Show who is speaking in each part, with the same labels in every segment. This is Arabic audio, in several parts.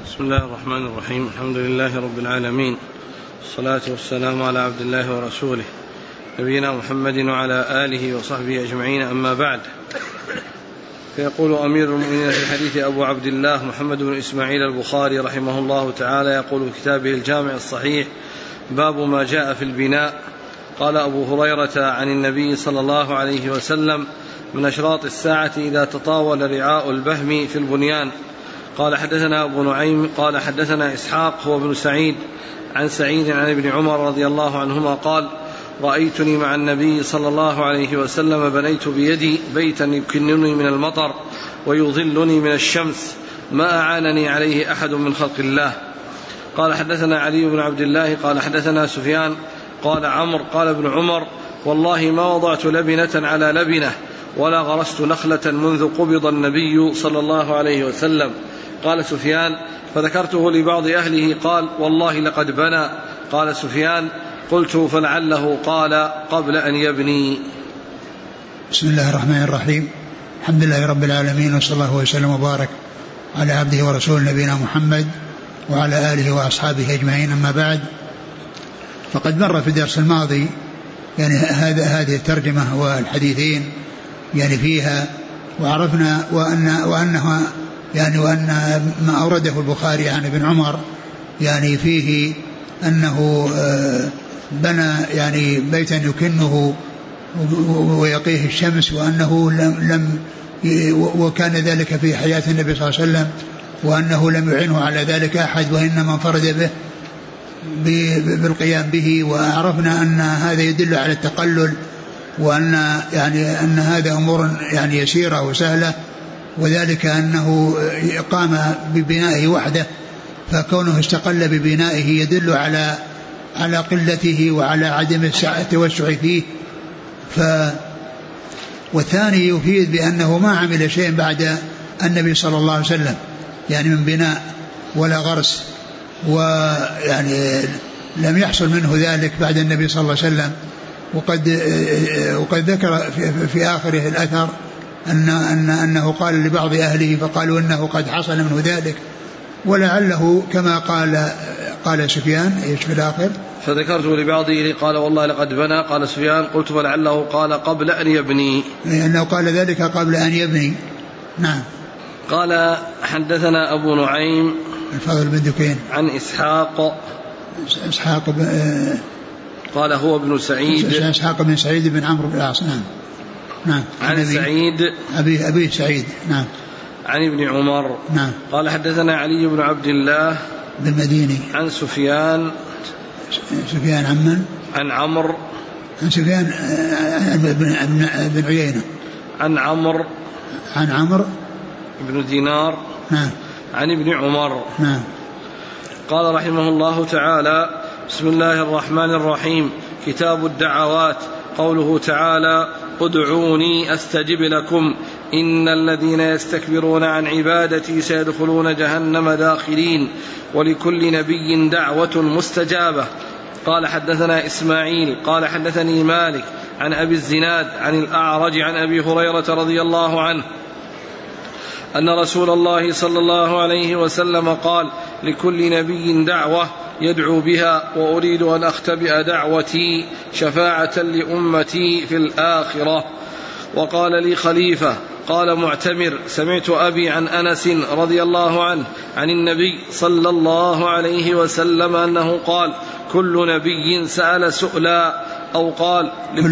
Speaker 1: بسم الله الرحمن الرحيم. الحمد لله رب العالمين، الصلاة والسلام على عبد الله ورسوله نبينا محمد وعلى آله وصحبه أجمعين، أما بعد. فيقول أمير المؤمنين في الحديث أبو عبد الله محمد بن إسماعيل البخاري رحمه الله تعالى، يقول في كتابه الجامع الصحيح: باب ما جاء في البناء. قال أبو هريرة عن النبي صلى الله عليه وسلم: من أشراط الساعة إذا تطاول رعاء البهم في البنيان. قال حدثنا أبو نعيم قال حدثنا إسحاق هو ابن سعيد عن سعيد عن ابن عمر رضي الله عنهما قال: رأيتني مع النبي صلى الله عليه وسلم بنيت بيدي بيتا يكنني من المطر ويظلني من الشمس، ما أعانني عليه أحد من خلق الله. قال حدثنا علي بن عبد الله قال حدثنا سفيان قال عمرو قال ابن عمر: والله ما وضعت لبنة على لبنة ولا غرست نخلة منذ قبض النبي صلى الله عليه وسلم. قال سفيان: فذكرته لبعض أهله قال: والله لقد بنى. قال سفيان: قلت: فلعله قال قبل أن يبني.
Speaker 2: بسم الله الرحمن الرحيم. الحمد لله رب العالمين، وصلى الله وسلم وبارك على عبده ورسوله نبينا محمد وعلى آله وأصحابه أجمعين، أما بعد. فقد مر في الدرس الماضي يعني هذه الترجمة والحديثين يعني فيها، وعرفنا وأنها يعني وأن ما أورده البخاري عن ابن عمر يعني فيه أنه بنى يعني بيتا يكنه ويقيه الشمس، وأنه لم وكان ذلك في حياة النبي صلى الله عليه وسلم، وأنه لم يعنه على ذلك أحد، وإنما انفرد به بالقيام به. وعرفنا أن هذا يدل على التقلل، وأن يعني أن هذا أمور يعني يسيرة وسهلة، وذلك أنه قام ببنائه وحده، فكونه استقل ببنائه يدل على قلته وعلى عدم التوسع فيه. والثاني يفيد بأنه ما عمل شيء بعد النبي صلى الله عليه وسلم يعني من بناء ولا غرس، ويعني لم يحصل منه ذلك بعد النبي صلى الله عليه وسلم. وقد ذكر في آخره الأثر أنه قال لبعض أهله فقالوا إنه قد حصل منه ذلك، ولعله كما قال سفيان ايش في الآخر:
Speaker 1: فذكرته لبعض أهله قال: والله لقد بنى. قال سفيان: قلت: فلعله قال قبل أن يبني،
Speaker 2: لأنه قال ذلك قبل أن يبني. نعم.
Speaker 1: قال حدثنا أبو نعيم
Speaker 2: الفضل بن دكين
Speaker 1: عن إسحاق قال هو ابن سعيد
Speaker 2: إسحاق بن سعيد بن عمرو بن العاص. نعم.
Speaker 1: عن سعيد
Speaker 2: أبي سعيد. نعم.
Speaker 1: عن ابن عمر.
Speaker 2: نعم.
Speaker 1: قال حدثنا علي بن عبد الله
Speaker 2: بن مديني
Speaker 1: عن سفيان
Speaker 2: عن من؟
Speaker 1: عن عمرو
Speaker 2: عن سفيان بن عيينة
Speaker 1: عن عمرو بن دينار.
Speaker 2: نعم.
Speaker 1: عن ابن عمر.
Speaker 2: نعم.
Speaker 1: قال رحمه الله تعالى: بسم الله الرحمن الرحيم. كتاب الدعوات. قوله تعالى: ادعوني أستجب لكم إن الذين يستكبرون عن عبادتي سيدخلون جهنم داخرين. ولكل نبي دعوة مستجابة. قال حدثنا إسماعيل قال حدثني مالك عن أبي الزناد عن الأعرج عن أبي هريرة رضي الله عنه أن رسول الله صلى الله عليه وسلم قال: لكل نبي دعوة يدعو بها، وأريد أن أختبئ دعوتي شفاعة لأمتي في الآخرة. وقال لي خليفة قال معتمر: سمعت أبي عن أنس رضي الله عنه عن النبي صلى الله عليه وسلم أنه قال: كل نبي سأل سؤلا، أو قال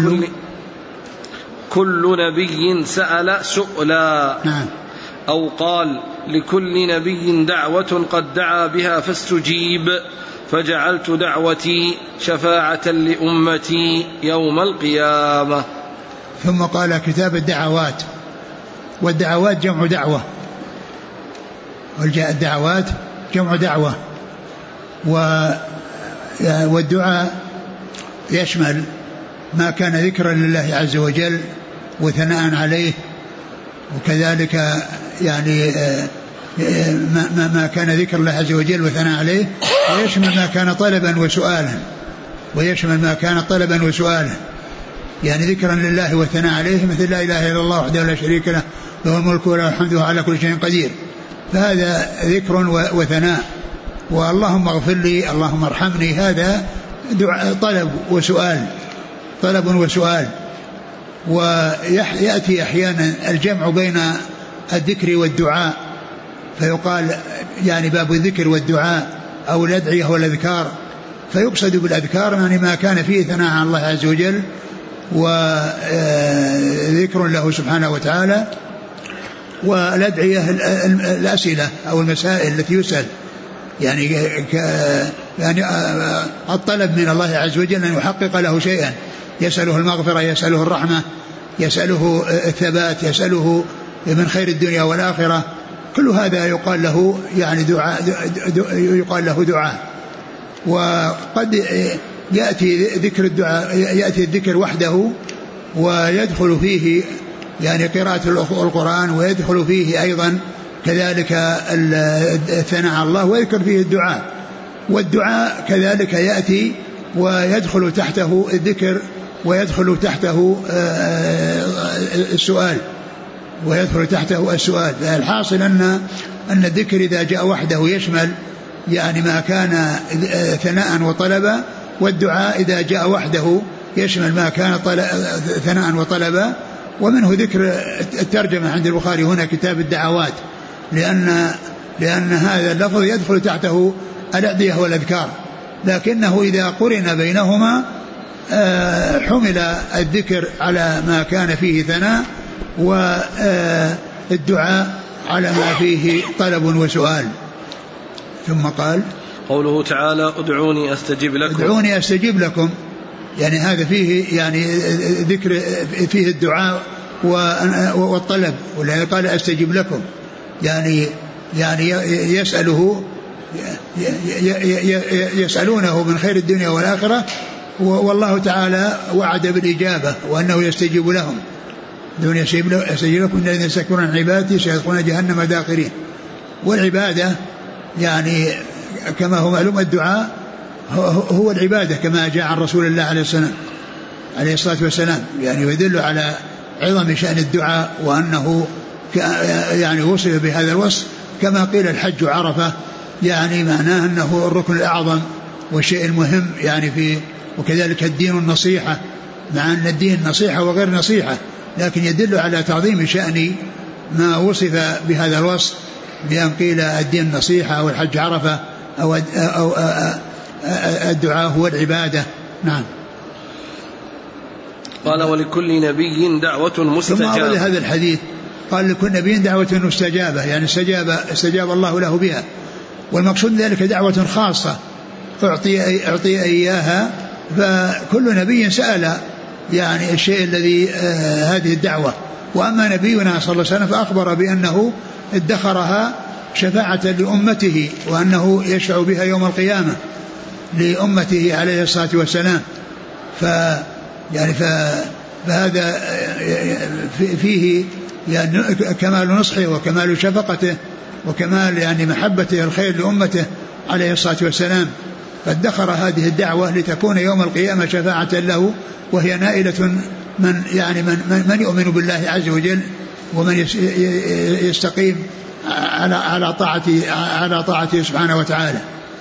Speaker 1: كل نبي سأل سؤلا، أو قال لكل نبي دعوة قد دعا بها فاستجيب، فجعلت دعوتي شفاعة لأمتي يوم القيامة.
Speaker 2: ثم قال: كتاب الدعوات. والدعوات جمع دعوة، والدعوات جمع دعوة، والدعاء يشمل ما كان ذكرا لله عز وجل وثناء عليه، وكذلك يعني ما كان ذكر الله عز وجل وثناء عليه، ويشمل ما كان طلبا وسؤالا، يعني ذكرا لله وثناء عليه، مثل لا إله إلا الله وحده لا شريك له له الملك وله الحمد وهو على كل شيء قدير. فهذا ذكر وثناء. واللهم اغفر لي، اللهم ارحمني، هذا طلب وسؤال. ويأتي أحيانا الجمع بين الذكر والدعاء، فيقال يعني باب الذكر والدعاء أو الأدعية والأذكار، فيقصد بالأذكار يعني ما كان فيه ثناء على الله عز وجل وذكر له سبحانه وتعالى، والأدعية الأسئلة أو المسائل التي يسأل، يعني الطلب من الله عز وجل أن يحقق له شيئا، يسأله المغفرة، يسأله الرحمة، يسأله الثبات، يسأله من خير الدنيا والآخرة. كل هذا يقال له يعني دعاء. وقد يأتي ذكر الدعاء، يأتي الذكر وحده ويدخل فيه يعني قراءة القرآن، ويدخل فيه أيضا كذلك الثناء على الله، ويذكر فيه الدعاء. والدعاء كذلك يأتي ويدخل تحته الذكر، ويدخل تحته السؤال. فالحاصل أن الذكر إذا جاء وحده يشمل يعني ما كان ثناء وطلبا، والدعاء إذا جاء وحده يشمل ما كان ثناء وطلبا. ومنه ذكر الترجمة عند البخاري هنا كتاب الدعوات، لأن هذا اللفظ يدخل تحته الأدعية والأذكار، لكنه إذا قرن بينهما حمل الذكر على ما كان فيه ثناء، والدعاء على ما فيه طلب وسؤال. ثم قال
Speaker 1: قوله تعالى ادعوني أستجب لكم، يعني هذا فيه يعني ذكر فيه الدعاء والطلب، والذي قال أستجب لكم يعني يسألونه من خير الدنيا والآخرة، والله تعالى وعد بالإجابة وأنه يستجيب لهم. دون يستجيب لكم الذين يستكبرون عن عبادتي سيدخلون جهنم داخرين. والعبادة يعني كما هو معلوم الدعاء هو العبادة كما جاء عن رسول الله عليه الصلاة والسلام، يعني يدل على عظم شأن الدعاء، وأنه يعني وصف بهذا الوصف كما قيل الحج عرفة، يعني معناه أنه الركن الأعظم والشيء المهم يعني وكذلك الدين النصيحة، مع أن الدين نصيحة وغير نصيحة، لكن يدل على تعظيم شأن ما وصف بهذا الوصف، بأن قيل الدين النصيحة أو الحج عرفة أو الدعاء هو العبادة. نعم. قال ولكل نبي دعوة مستجابة.
Speaker 2: ثم أورد هذا الحديث قال لكل نبي دعوة مستجابة، يعني استجاب الله له بها، والمقصود ذلك دعوة خاصة أعطي إياها، فكل نبي سأل يعني الشيء الذي هذه الدعوة. وأما نبينا صلى الله عليه وسلم فأخبر بأنه ادخرها شفاعة لأمته، وأنه يشفع بها يوم القيامة لأمته عليه الصلاة والسلام. فهذا فيه يعني كمال نصحه وكمال شفقته وكمال يعني محبته الخير لأمته عليه الصلاة والسلام، فادخر هذه الدعوة لتكون يوم القيامة شفاعة له، وهي نائلة من يؤمن بالله عز وجل، ومن يستقيم على طاعته سبحانه وتعالى.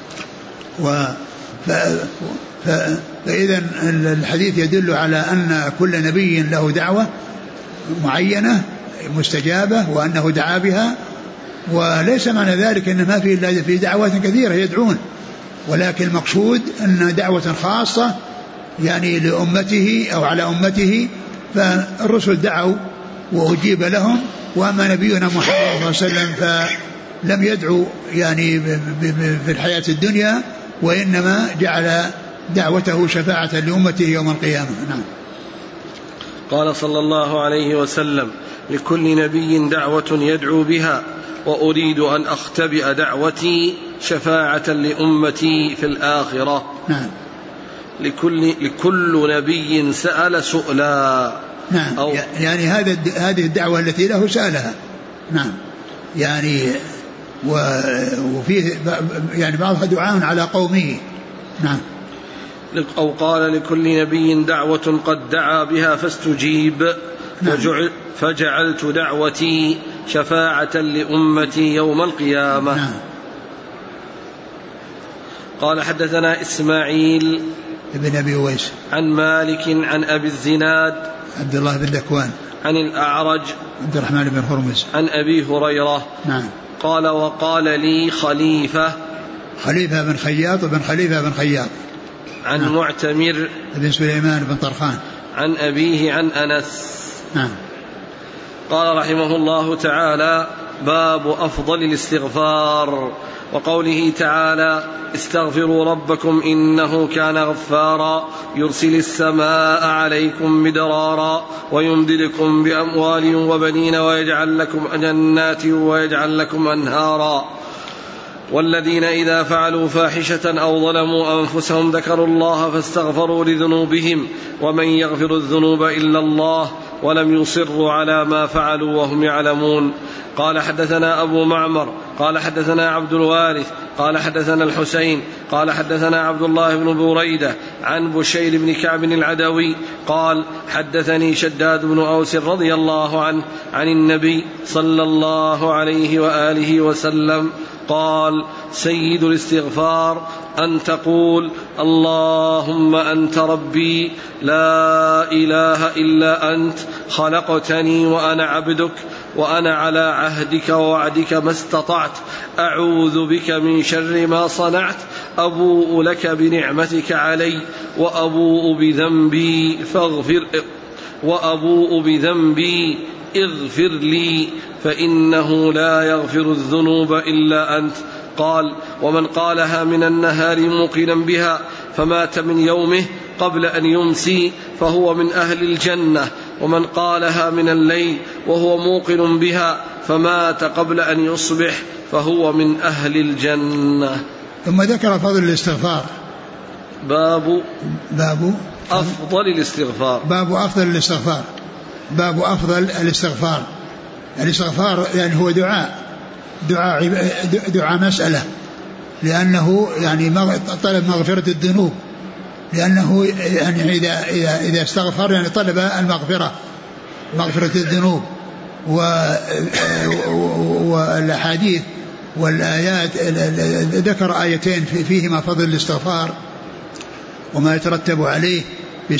Speaker 2: فإذا الحديث يدل على أن كل نبي له دعوة معينة مستجابة، وأنه دعا بها، وليس معنى ذلك أن ما فيه إلا في دعوات كثيرة يدعون، ولكن المقصود أن دعوة خاصة يعني لأمته أو على أمته، فالرسل دعوا وأجيب لهم. وأما نبينا محمد صلى الله عليه وسلم فلم يدعو يعني في الحياة الدنيا، وإنما جعل دعوته شفاعة لأمته يوم القيامة. نعم.
Speaker 1: قال صلى الله عليه وسلم لكل نبي دعوة يدعو بها، وأريد أن أختبئ دعوتي شفاعة لأمتي في الآخرة.
Speaker 2: نعم.
Speaker 1: لكل نبي سأل سؤلا.
Speaker 2: نعم. يعني هذه الدعوة التي له سألها. نعم. يعني وفيه يعني بعضها دعاء على قومه. نعم.
Speaker 1: أو قال لكل نبي دعوة قد دعا بها فاستجيب. نعم. فجعلت دعوتي شفاعة لأمتي يوم القيامة.
Speaker 2: نعم.
Speaker 1: قال حدثنا إسماعيل
Speaker 2: ابن أبي أويس
Speaker 1: عن مالك عن أبي الزناد
Speaker 2: عبد الله بن ذكوان
Speaker 1: عن الأعرج
Speaker 2: عبد الرحمن بن هرمز
Speaker 1: عن أبي هريرة.
Speaker 2: نعم.
Speaker 1: قال وقال لي خليفة
Speaker 2: بن خياط وبن خليفة بن خياط
Speaker 1: عن
Speaker 2: نعم.
Speaker 1: معتمر
Speaker 2: بن سليمان بن طرخان
Speaker 1: عن أبيه عن أنس.
Speaker 2: نعم.
Speaker 1: قال رحمه الله تعالى باب أفضل الاستغفار وقوله تعالى استغفروا ربكم إنه كان غفارا يرسل السماء عليكم مدرارا ويمددكم بأموال وبنين ويجعل لكم جنات ويجعل لكم أنهارا والذين إذا فعلوا فاحشة أو ظلموا أنفسهم ذكروا الله فاستغفروا لذنوبهم ومن يغفر الذنوب إلا الله ولم يصروا على ما فعلوا وهم يعلمون. قال حدثنا أبو معمر قال حدثنا عبد الوارث قال حدثنا الحسين قال حدثنا عبد الله بن بريدة عن بشير بن كعب العدوي قال حدثني شداد بن أوس رضي الله عنه عن النبي صلى الله عليه وآله وسلم قال سيد الاستغفار أن تقول اللهم أنت ربي لا إله إلا أنت خلقتني وأنا عبدك وأنا على عهدك ووعدك ما استطعت أعوذ بك من شر ما صنعت أبوء لك بنعمتك علي وأبوء بذنبي اغفر لي فإنه لا يغفر الذنوب إلا أنت. قال ومن قالها من النهار موقنا بها فمات من يومه قبل أن يمسي فهو من أهل الجنة ومن قالها من الليل وهو موقن بها فمات قبل أن يصبح فهو من أهل الجنة.
Speaker 2: ثم ذكر فضل الاستغفار. باب
Speaker 1: أفضل الاستغفار.
Speaker 2: باب أفضل الاستغفار. الاستغفار يعني هو دعاء مسألة لأنه يعني طلب مغفرة الذنوب لأنه يعني إذا استغفر يعني طلب مغفرة الذنوب والأحاديث والآيات ذكر آيتين فيهما فضل الاستغفار وما يترتب عليه في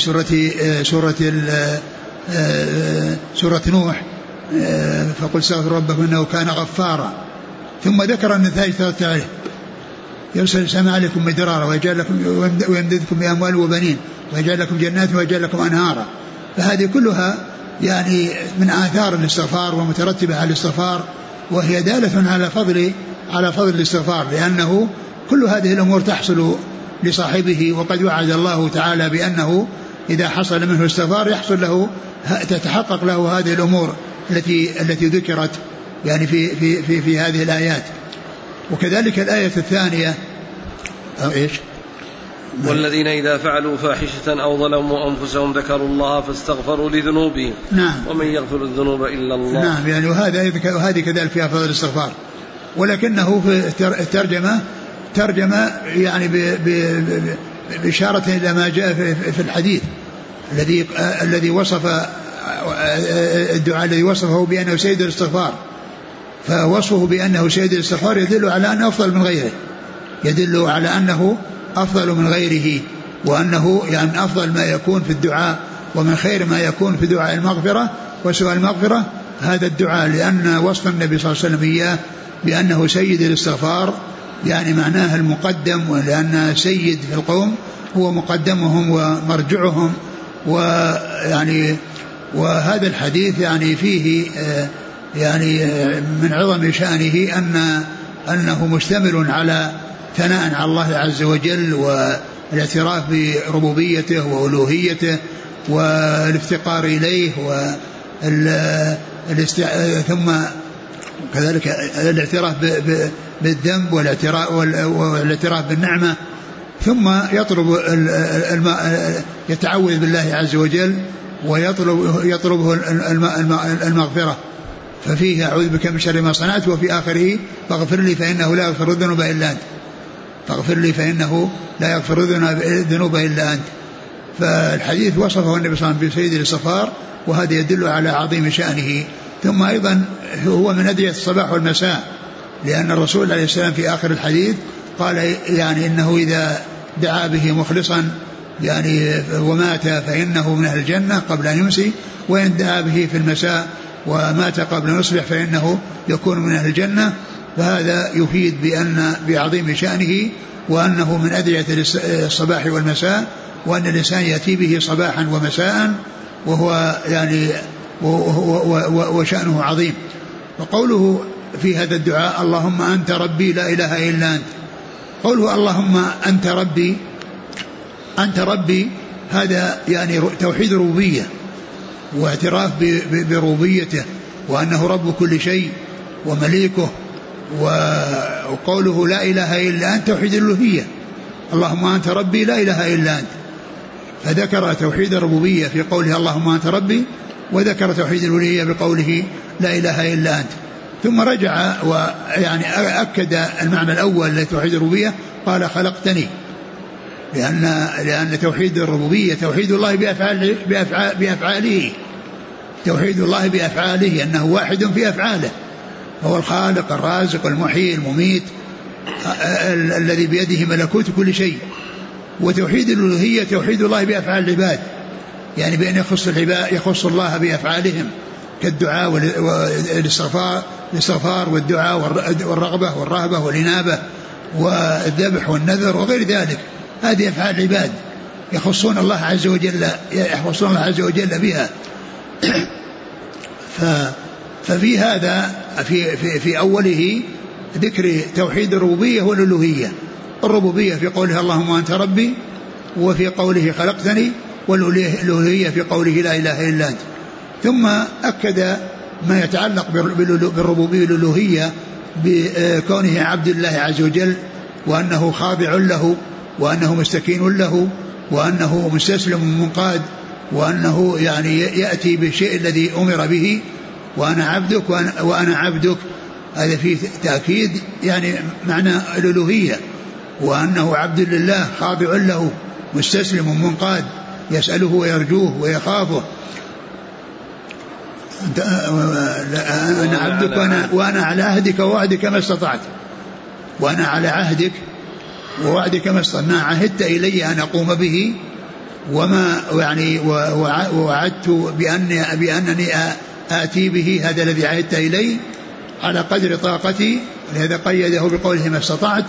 Speaker 2: سورة نوح فقل استغفروا ربكم إنه كان غفارا. ثم ذكر النتائج ترتب عليه يرسل السماء عليكم مدرارا ويمددكم بأموال وبنين ويجعل لكم جنات ويجعل لكم أنهارا. فهذه كلها يعني من آثار الاستغفار ومترتبة على الاستغفار وهي دالة على فضل الاستغفار لأنه كل هذه الأمور تحصل لصاحبه وقد وعد الله تعالى بأنه إذا حصل منه الاستغفار تتحقق له هذه الأمور التي ذكرت يعني في هذه الآيات. وكذلك الآية الثانية إيش؟
Speaker 1: والذين إذا فعلوا فاحشة أو ظلموا أنفسهم ذكروا الله فاستغفروا لذنوبهم.
Speaker 2: نعم.
Speaker 1: ومن يغفر الذنوب إلا الله.
Speaker 2: نعم يعني وهذه كذلك فيها فضل الاستغفار ولكنه في الترجمة يعني بإشارة إلى ما جاء في الحديث الذي وصف الدعاء الذي وصفه بأنه سيد الاستغفار. فوصفه بأنه سيد الاستغفار يدل على أنه أفضل من غيره وأنه يعني أفضل ما يكون في الدعاء ومن خير ما يكون في دعاء المغفرة وسؤال المغفرة هذا الدعاء لأن وصف النبي صلى الله عليه وسلم إياه بأنه سيد الاستغفار يعني معناه المقدم ولأن سيد في القوم هو مقدمهم ومرجعهم ويعني وهذا الحديث يعني فيه يعني من عظم شأنه أنه مشتمل على ثناء على الله عز وجل والاعتراف بربوبيته وألوهيته والافتقار إليه ثم كذلك الاعتراف بالذنب والاعتراف بالنعمة ثم يتعوذ بالله عز وجل ويطلبه المغفرة ففيه أعوذ بك من شر ما صنعت وفي آخره فاغفر لي فإنه لا يغفر الذنوب إلا أنت. فالحديث وصفه النبي صلى الله عليه وسلم بسيد الاستغفار وهذا يدل على عظيم شأنه ثم أيضا هو من أدعية الصباح والمساء، لأن الرسول عليه السلام في آخر الحديث قال يعني إنه إذا دعا به مخلصا يعني ومات فإنه من أهل الجنة قبل أن يمسي، وإن دعا به في المساء ومات قبل أن يصبح فإنه يكون من أهل الجنة. فهذا يفيد بأن بعظيم شأنه وأنه من أدعية الصباح والمساء، وأن الإنسان يأتي به صباحا ومساء، وهو يعني وشأنه عظيم. وقوله في هذا الدعاء اللهم أنت ربي لا إله إلا أنت، قوله اللهم أنت ربي هذا يعني توحيد ربوبية واعتراف بربوبيته وأنه رب كل شيء ومليكه. وقوله لا إله إلا أنت توحيد الألوهية، اللهم أنت ربي لا إله إلا أنت، فذكر توحيد الربوبية في قوله اللهم أنت ربي، وذكر توحيد الألوهية بقوله لا إله إلا أنت. ثم رجع ويعني أكد المعنى الأول لتوحيد الربوبية، قال خلقتني، لأن توحيد الربوبية توحيد الله بأفعاله، توحيد الله بأفعاله أنه واحد في أفعاله، هو الخالق الرازق المحيي المميت الذي بيده ملكوت كل شيء. وتوحيد الألوهية توحيد الله بأفعال العباد، يعني بأن يخص الله بأفعالهم كالدعاء والاستغفار والدعاء والرغبة والرهبة والإنابة والذبح والنذر وغير ذلك، هذه أفعال العباد يخصون الله عز وجل بها. ففي هذا في أوله ذكر توحيد الربوبية والألوهية، الربوبية في قوله اللهم أنت ربي، وفي قوله خلقتني، والألوهية في قوله لا إله إلا أنت. ثم أكد ما يتعلق بالربوبية والألوهية بكونه عبد الله عز وجل، وأنه خاضع له، وأنه مستكين له، وأنه مستسلم منقاد، وأنه يعني يأتي بالشيء الذي أمر به، وأنا عبدك هذا فيه تأكيد يعني معنى الألوهية، وأنه عبد لله خاضع له مستسلم منقاد يسأله ويرجوه ويخافه. أنا عبدك وأنا على عهدك ووعدك ما استطعت، وأنا على عهدك ووعدك ما استطعت، ما عهدت إلي أن أقوم به، وما يعني ووعدت بأنني آتي به، هذا الذي عهدت إلي على قدر طاقتي، لهذا قيده بقوله ما استطعت.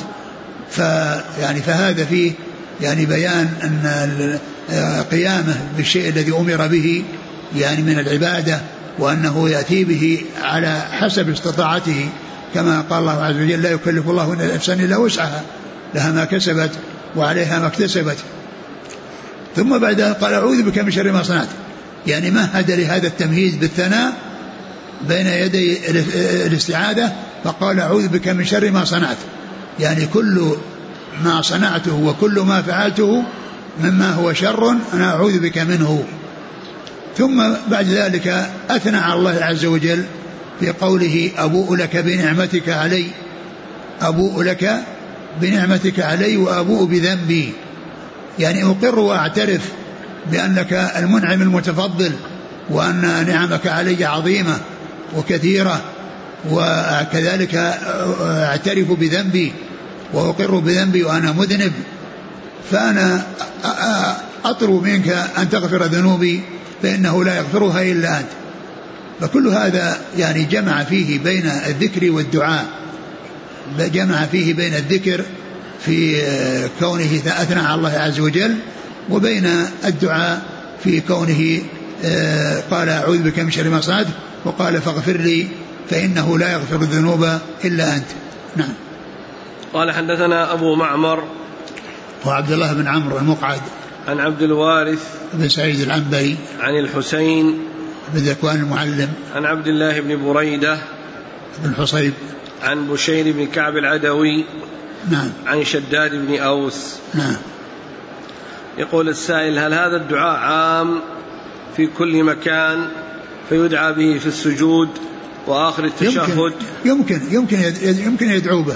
Speaker 2: فهذا فيه يعني بيان أن قيامه بالشيء الذي أمر به يعني من العبادة، وأنه يأتي به على حسب استطاعته، كما قال الله عز وجل لا يكلف الله نفسا إلا وسعها، لها ما كسبت وعليها ما اكتسبت. ثم بعد قال أعوذ بك من شر ما صنعت، يعني مهد لهذا التمهيد بالثناء بين يدي الاستعاذة، فقال أعوذ بك من شر ما صنعت، يعني كل ما صنعته وكل ما فعلته مما هو شر أنا أعوذ بك منه. ثم بعد ذلك أثنى على الله عز وجل في قوله أبوء لك بنعمتك علي، أبوء لك بنعمتك علي وأبوء بذنبي، يعني أقر وأعترف بأنك المنعم المتفضل، وأن نعمك علي عظيمة وكثيرة، وكذلك أعترف بذنبي وأقر بذنبي وأنا مذنب، فأنا أطلب منك أن تغفر ذنوبي فإنه لا يغفرها إلا أنت. فكل هذا يعني جمع فيه بين الذكر والدعاء، جمع فيه بين الذكر في كونه أثنى على الله عز وجل، وبين الدعاء في كونه قال أعوذ بك من شر ما صنعت، وقال فاغفر لي فإنه لا يغفر الذنوب إلا أنت. نعم.
Speaker 1: قال حدثنا أبو معمر
Speaker 2: وعبد الله بن عمرو المقعد
Speaker 1: عن عبد الوارث
Speaker 2: بن سعيد العنبري
Speaker 1: عن الحسين
Speaker 2: بن ذكوان المعلم
Speaker 1: عن عبد الله بن بريدة
Speaker 2: بن حصيب
Speaker 1: عن بشير بن كعب العدوي
Speaker 2: نعم
Speaker 1: عن شداد بن أوس.
Speaker 2: نعم.
Speaker 1: يقول السائل هل هذا الدعاء عام في كل مكان فيدعى به في السجود وآخر التشهد؟
Speaker 2: يمكن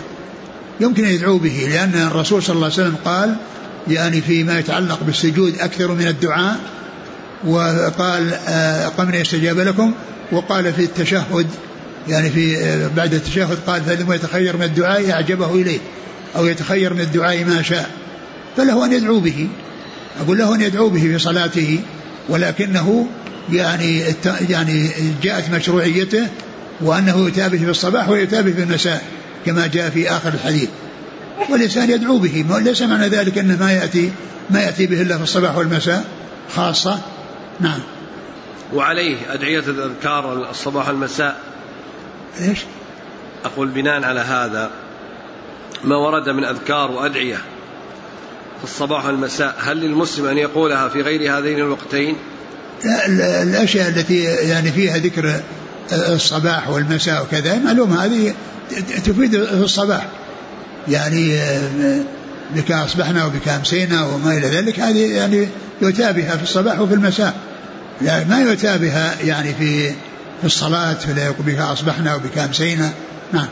Speaker 2: يدعو به، لأن الرسول صلى الله عليه وسلم قال يعني فيما يتعلق بالسجود أكثر من الدعاء، وقال قم يستجاب لكم، وقال في التشهد يعني في بعد التشهد قال فلما يتخير من الدعاء أعجبه إليه أو يتخير من الدعاء ما شاء، فله أن يدعو به، أقول له أن يدعو به في صلاته، ولكنه يعني جاءت مشروعيته وأنه يتابه في الصباح ويتابه في المساء كما جاء في آخر الحديث، والإنسان يدعو به، ليس معنى ذلك أنه ما يأتي به إلا في الصباح والمساء خاصة. نعم.
Speaker 1: وعليه أدعية الأذكار الصباح والمساء.
Speaker 2: إيش؟
Speaker 1: أقول بناء على هذا ما ورد من أذكار وأدعية في الصباح والمساء، هل للمسلم أن يقولها في غير هذين الوقتين؟
Speaker 2: الأشياء التي يعني فيها ذكر الصباح والمساء وكذا معلوم هذه تفيد في الصباح، يعني بك أصبحنا وبك أمسينا وما إلى ذلك، هذه يعني يتابها في الصباح وفي المساء، لا ما يتابها يعني في الصلاة فلا يقول بك أصبحنا وبك أمسينا. نعم.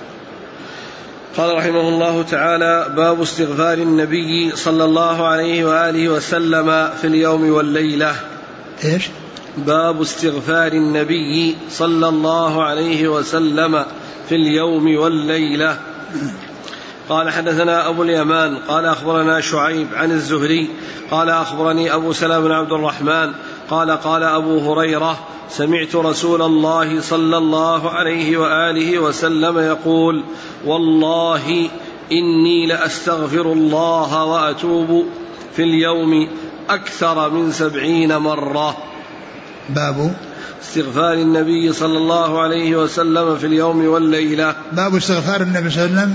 Speaker 1: قال رحمه الله تعالى: باب استغفار النبي صلى الله عليه وآله وسلم في اليوم والليلة.
Speaker 2: إيش؟
Speaker 1: باب استغفار النبي صلى الله عليه وسلم في اليوم والليلة. قال: حدثنا أبو اليمان قال أخبرنا شعيب عن الزهري قال أخبرني أبو سلمة بن عبد الرحمن قال قال أبو هريرة: سمعت رسول الله صلى الله عليه وآله وسلم يقول: والله إني لأستغفر الله وأتوب في اليوم أكثر من 70 مرة.
Speaker 2: باب
Speaker 1: استغفار النبي صلى الله عليه وسلم في اليوم والليلة.
Speaker 2: باب استغفار النبي صلى الله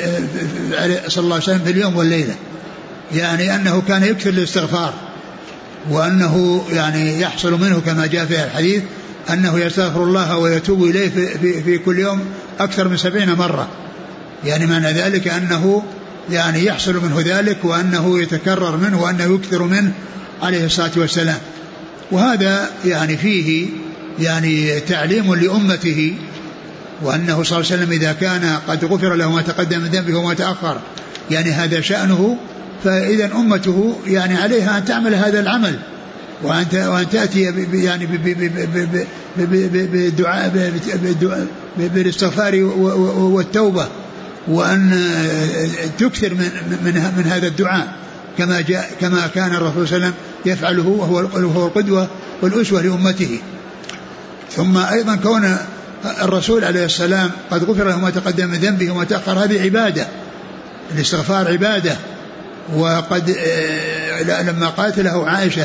Speaker 2: عليه وسلم في اليوم والليلة، يعني أنه كان يكثر الاستغفار، وأنه يعني يحصل منه كما جاء في الحديث أنه يستغفر الله ويتوب إليه في كل يوم أكثر من 70 مرة، يعني معنى ذلك أنه يعني يحصل منه ذلك، وأنه يتكرر منه، وأنه يكثر منه عليه الصلاة والسلام. وهذا يعني فيه يعني تعليم لأمته، وأنه صلى الله عليه وسلم إذا كان قد غفر له ما تقدم من ذنبه وما تأخر، يعني هذا شأنه، فإذا أمته يعني عليها أن تعمل هذا العمل، وأن تأتي يعني بالدعاء بالاستغفار والتوبة، وأن تكثر من هذا الدعاء كما كان الرسول صلى الله عليه وسلم يفعله، وهو القدوة والأسوة لأمته. ثم أيضا كون الرسول عليه السلام قد غفر له ما تقدم من ذنبه وما تأخر، هذه عبادة، الاستغفار عبادة. وقد لما قالت له عائشة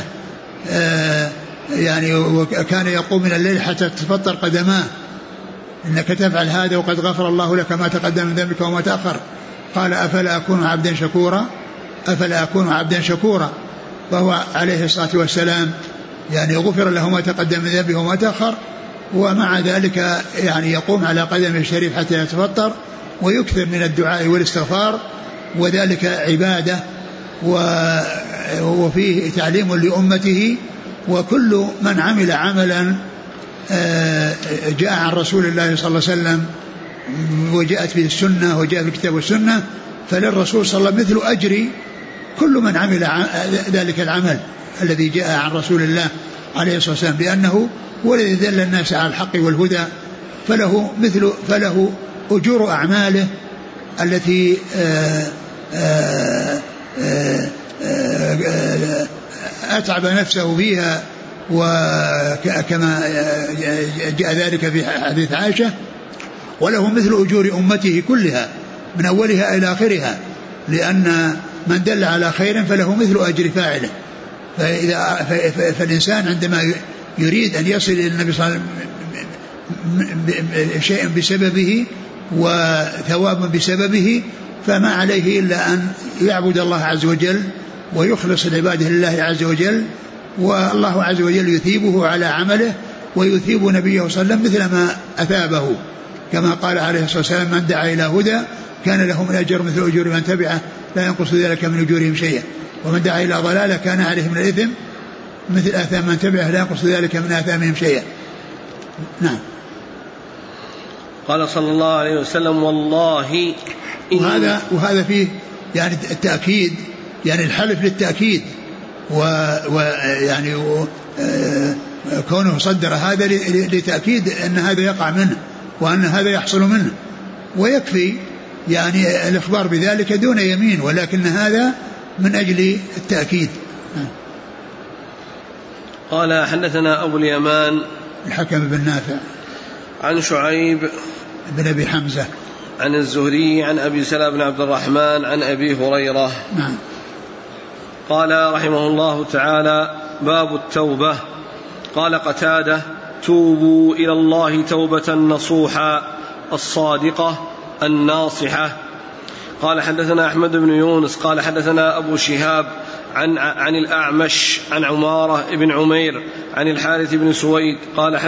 Speaker 2: يعني وكان يقوم من الليل حتى تتفطر قدماه، إنك تفعل هذا وقد غفر الله لك ما تقدم من ذنبك وما تأخر، قال أفلا أكون عبدا شكورا. فهو عليه الصلاة والسلام يعني غفر له ما تقدم من ذنبه وما تأخر، ومع ذلك يعني يقوم على قدمه الشريف حتى يتفطر ويكثر من الدعاء والاستغفار، وذلك عبادة وفيه تعليم لأمته. وكل من عمل عملا جاء عن رسول الله صلى الله عليه وسلم وجاءت به السنة وجاء في الكتاب والسنة، فللرسول صلى الله عليه وسلم مثل أجر كل من عمل ذلك العمل الذي جاء عن رسول الله عليه الصلاة والسلام، لأنه هو الذي دل الناس على الحق والهدى، فله أجور أعماله التي أتعب نفسه فيها، وكما جاء ذلك في حديث عائشة، وله مثل أجور أمته كلها من أولها إلى آخرها، لأن من دل على خير فله مثل أجر فاعله. فالإنسان عندما يريد أن يصل إلى النبي صلى الله عليه وسلم شيء بسببه وثواب بسببه، فما عليه إلا أن يعبد الله عز وجل ويخلص العبادة لله عز وجل، والله عز وجل يثيبه على عمله ويثيب نبيه صلى الله عليه وسلم مثل ما أثابه، كما قال عليه الصلاة والسلام: من دعا إلى هدى كان له من أجر مثل أجور من تبعه لا ينقص ذلك من أجورهم شيئا، ومن دعا إلى ضلالة كان عليه من الإثم مثل آثام من تبعه لا ينقص ذلك من آثامهم شيئا. نعم.
Speaker 1: قال صلى الله عليه وسلم: والله
Speaker 2: وهذا فيه يعني التأكيد، يعني الحلف للتأكيد، ويعني كونه صدر هذا لتأكيد أن هذا يقع منه وأن هذا يحصل منه، ويكفي يعني الإخبار بذلك دون يمين، ولكن هذا من أجل التأكيد.
Speaker 1: قال حدثنا أبو اليمان
Speaker 2: الحكم بن نافع
Speaker 1: عن شعيب
Speaker 2: بن أبي حمزة
Speaker 1: عن الزهري عن أبي سلمة بن عبد الرحمن عن أبي هريرة.
Speaker 2: نعم.
Speaker 1: قال رحمه الله تعالى: باب التوبة. قال قتادة: توبوا إلى الله توبة نصوحا الصادقة الناصحة. قال حدثنا أحمد بن يونس قال حدثنا أبو شهاب عن الأعمش عن عمارة بن عمير عن الحارث بن سويد قال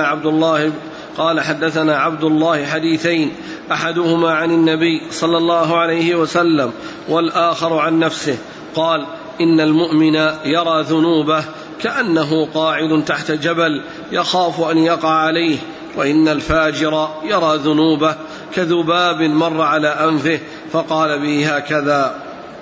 Speaker 1: حدثنا عبد الله حديثين، أحدهما عن النبي صلى الله عليه وسلم والآخر عن نفسه. قال: إن المؤمن يرى ذنوبه كأنه قاعد تحت جبل يخاف أن يقع عليه، وإن الفاجر يرى ذنوبه كذباب مر على أنفه فقال به هكذا.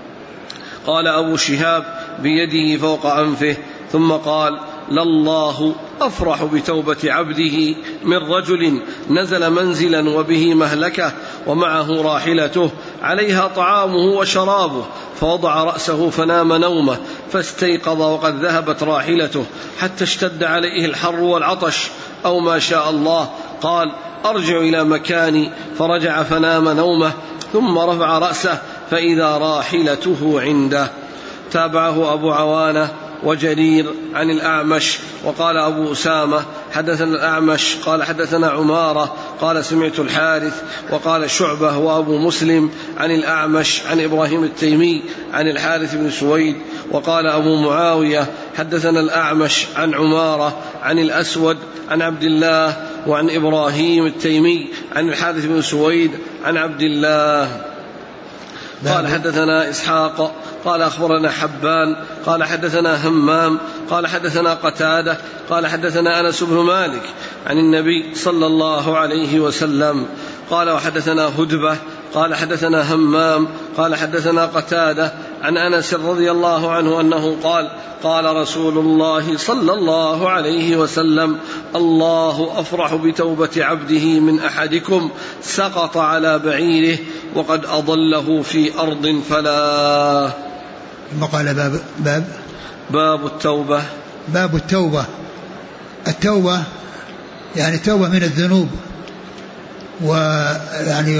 Speaker 1: قال أبو شهاب: بيده فوق أنفه. ثم قال: لله أفرح بتوبة عبده من رجل نزل منزلا وبه مهلكة ومعه راحلته عليها طعامه وشرابه، فوضع رأسه فنام نومه فاستيقظ وقد ذهبت راحلته حتى اشتد عليه الحر والعطش أو ما شاء الله. قال: أرجع إلى مكاني، فرجع فنام نومه ثم رفع رأسه فإذا راحلته عنده. تابعه أبو عوانة وجرير عن الأعمش. وقال أبو أسامة: حدثنا الأعمش قال حدثنا عمارة قال سمعت الحارث. وقال شعبة وأبو مسلم عن الأعمش عن إبراهيم التيمي عن الحارث بن سويد. وقال أبو معاوية: حدثنا الأعمش عن عمارة عن الأسود عن عبد الله وعن إبراهيم التيمي عن الحارث بن سويد عن عبد الله. قال حدثنا إسحاق قال أخبرنا حبان قال حدثنا همام قال حدثنا قتادة قال حدثنا أنس بن مالك عن النبي صلى الله عليه وسلم. قال: وحدثنا هدبة قال حدثنا همام قال حدثنا قتادة عن أنس رضي الله عنه أنه قال: قال رسول الله صلى الله عليه وسلم: الله أفرح بتوبة عبده من أحدكم سقط على بعيره وقد أضله في أرض فلا.
Speaker 2: ثم قال: باب التوبة. باب التوبة. التوبة يعني التوبة من الذنوب، ويعني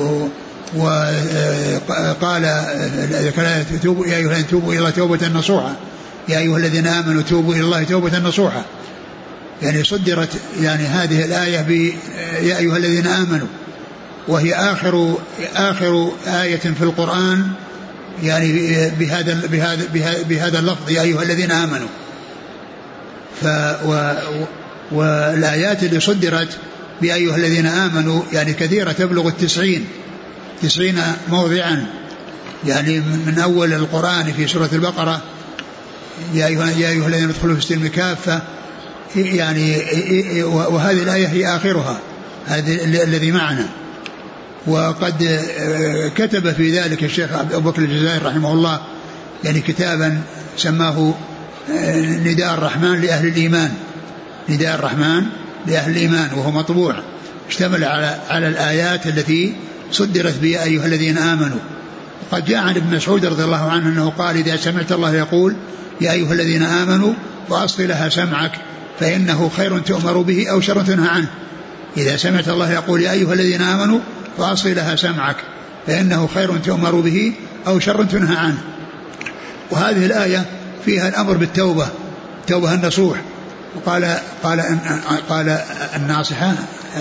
Speaker 2: وقال: يا أيها الذين توبوا إلى الله توبة نصوحا، يا أيها الذين آمنوا توبوا إلى الله توبة نصوحا. يعني صدرت يعني هذه الآية يا أيها الذين آمنوا، وهي آخر آية في القرآن يعني بهذا اللفظ يا أيها الذين آمنوا. والآيات اللي صدرت بأيها الذين آمنوا يعني كثيرة تبلغ 90 موضعا، يعني من أول القرآن في سورة البقرة يا أيها الذين ادخلوا في السلم كافة، يعني وهذه الآية هي آخرها، هذه الذي معنا. وقد كتب في ذلك الشيخ أبو بكر الجزائري رحمه الله يعني كتابا سماه نداء الرحمن لأهل الإيمان، نداء الرحمن لأهل الإيمان، وهو مطبوع اشتمل على الآيات التي صدرت بها أيها الذين آمنوا. وقد جاء عن ابن مسعود رضي الله عنه أنه قال: إذا سمعت الله يقول يا أيها الذين آمنوا فأصغ لها سمعك فإنه خير تؤمر به أو شر تنهى عنه. إذا سمعت الله يقول يا أيها الذين آمنوا فأصغ لها سمعك فإنه خير تؤمر به أو شر تنهى عنه. وهذه الآية فيها الأمر بالتوبة، توبة النصوح. قال الناصحة،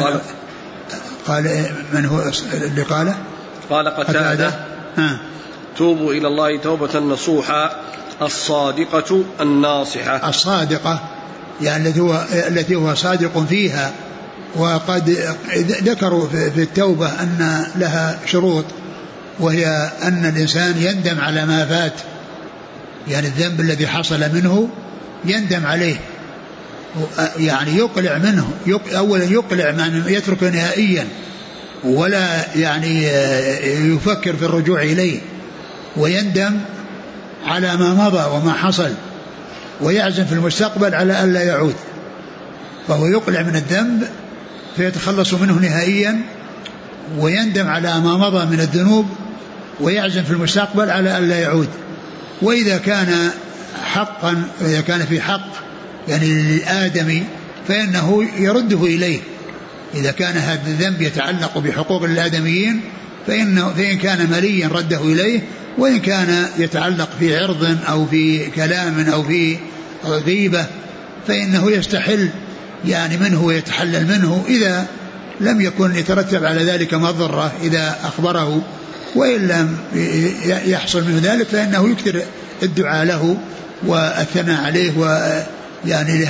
Speaker 2: قال من هو اللي قال
Speaker 1: قتادة: توبوا إلى الله توبة نصوحا الصادقة الناصحة. الصادقة
Speaker 2: يعني التي هو صادق فيها. وقد ذكروا في التوبة أن لها شروط، وهي أن الإنسان يندم على ما فات، يعني الذنب الذي حصل منه يندم عليه، يعني يقلع منه، أولا يقلع من يترك نهائيا، ولا يعني يفكر في الرجوع إليه، ويندم على ما مضى وما حصل، ويعزم في المستقبل على ألا يعود. فهو يقلع من الذنب فيتخلص منه نهائيا، ويندم على ما مضى من الذنوب، ويعزم في المستقبل على أن لا يعود. وإذا كان حقا، إذا كان في حق يعني للآدمي فإنه يرده إليه. إذا كان هذا الذنب يتعلق بحقوق الآدميين فإن كان مليا رده إليه، وإن كان يتعلق في عرض أو في كلام أو في غيبة فإنه يستحل يعني منه ويتحلل منه، إذا لم يكن يترتب على ذلك مضرة إذا أخبره. وإن لم يحصل منه ذلك فإنه يكثر الدعاء له والثناء عليه، ويعني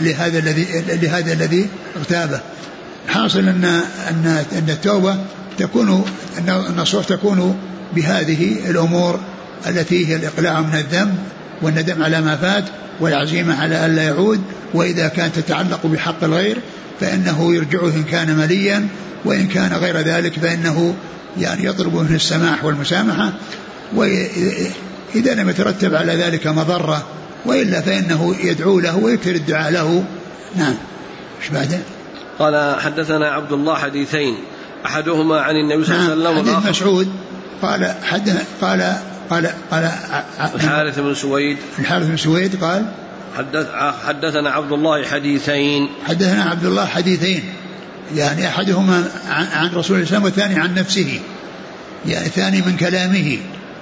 Speaker 2: لهذا الذي اغتابه. حاصل أن التوبة تكون، أن النصوح تكون بهذه الأمور التي هي الإقلاع من الذنب والندم على ما فات والعزيمة على ألا يعود. وإذا كانت تتعلق بحق الغير فإنه يرجعه إن كان مليا، وإن كان غير ذلك فإنه يعني يطلب منه السماح والمسامحة، وإذا لم يترتب على ذلك مضرة، وإلا فإنه يدعو له ويكثر الدعاء له. نعم. ايش بعده؟
Speaker 1: قال حدثنا عبد الله حديثين، أحدهما عن النبي صلى الله عليه وسلم
Speaker 2: حديث مسعود قال
Speaker 1: الحارث بن سويد قال حدثنا عبد الله حديثين،
Speaker 2: حدثنا عبد الله حديثين، يعني أحدهما عن رسول الله والثاني عن نفسه، يعني الثاني من كلامه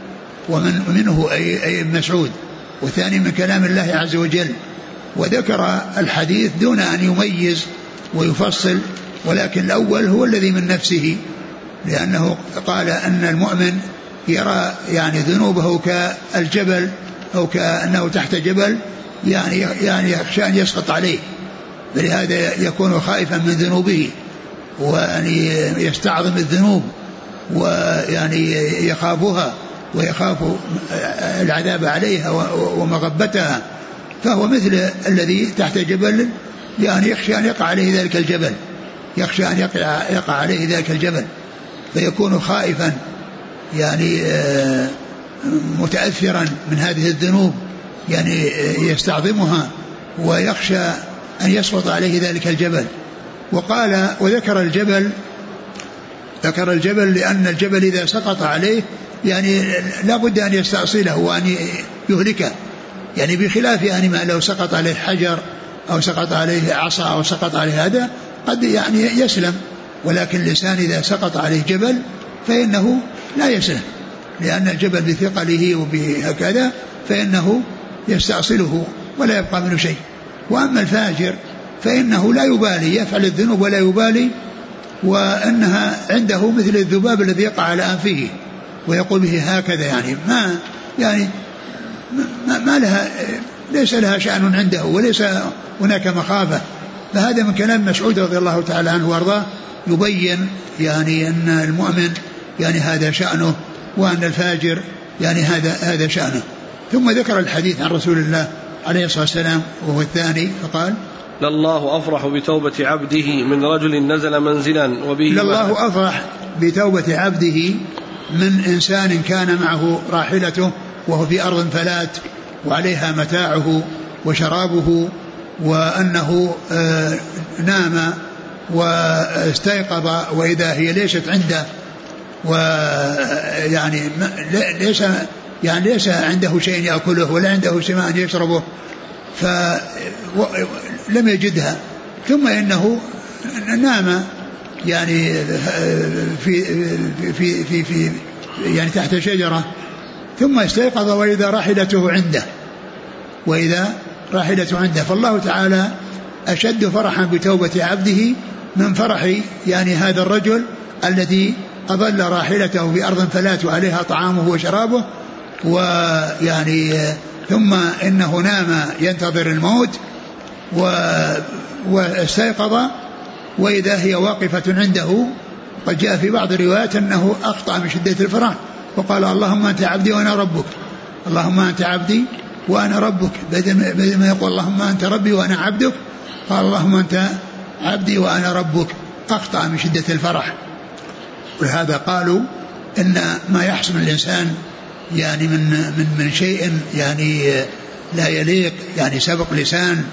Speaker 2: ومنه أي مسعود، والثاني من كلام الله عز وجل. وذكر الحديث دون أن يميز ويفصل، ولكن الأول هو الذي من نفسه، لأنه قال أن المؤمن يرى يعني ذنوبه كالجبل أو كأنه تحت جبل، يعني يخشى أن يسقط عليه، فلهذا يكون خائفا من ذنوبه، ويعني يستعظم الذنوب، ويعني يخافها ويخاف العذاب عليها ومغبتها. فهو مثل الذي تحت جبل، يعني يخشى أن يقع عليه ذلك الجبل، يخشى أن يقع عليه ذلك الجبل، فيكون خائفا يعني متأثرا من هذه الذنوب، يعني يستعظمها ويخشى أن يسقط عليه ذلك الجبل. وقال وذكر الجبل، ذكر الجبل لأن الجبل إذا سقط عليه يعني لا بد أن يستأصله وأن يهلكه، يعني بخلاف يعني ما لو سقط عليه حجر أو سقط عليه عصا أو سقط عليه هذا قد يعني يسلم، ولكن الإنسان إذا سقط عليه جبل فإنه لا يسلم، لأن الجبل بثقله وبهكذا فإنه يستأصله ولا يبقى منه شيء. وأما الفاجر فإنه لا يبالي، يفعل الذنوب ولا يبالي، وأنها عنده مثل الذباب الذي يقع على أنفه ويقول به هكذا، يعني ما لها، ليس لها شأن عنده وليس هناك مخافة. فهذا من كلام مسعود رضي الله تعالى عنه وارضاه، يبين يعني أن المؤمن يعني هذا شأنه، وأن الفاجر يعني هذا شأنه. ثم ذكر الحديث عن رسول الله عليه الصلاة والسلام وهو الثاني، فقال:
Speaker 1: لله أفرح بتوبة عبده من رجل نزل منزلا وبه
Speaker 2: لله أفرح بتوبة عبده من إنسان كان معه راحلته وهو في أرض فلات وعليها متاعه وشرابه، وأنه نام واستيقظ وإذا هي ليست عنده، ويعني ليس عنده شيء يأكله ولا عنده شيء يشربه، فلم يجدها. ثم إنه نام يعني في يعني تحت شجرة، ثم استيقظ وإذا راحلته عنده، فالله تعالى أشد فرحا بتوبة عبده من فرح يعني هذا الرجل الذي أضل راحلته في أرض فلات وعليها طعامه وشرابه، ويعني ثم إنه نام ينتظر الموت واستيقظ وإذا هي واقفة عنده. قد جاء في بعض الروايات أنه أخطأ من شدة الفرح وقال: اللهم أنت عبدي وأنا ربك، اللهم أنت عبدي وأنا ربك، بدل ما يقول اللهم أنت ربي وأنا عبدك قال اللهم أنت عبدي وأنا ربك، أخطأ من شدة الفرح. ولهذا قالوا إن ما يحصل الإنسان يعني من شيء يعني لا يليق، يعني سبق لسان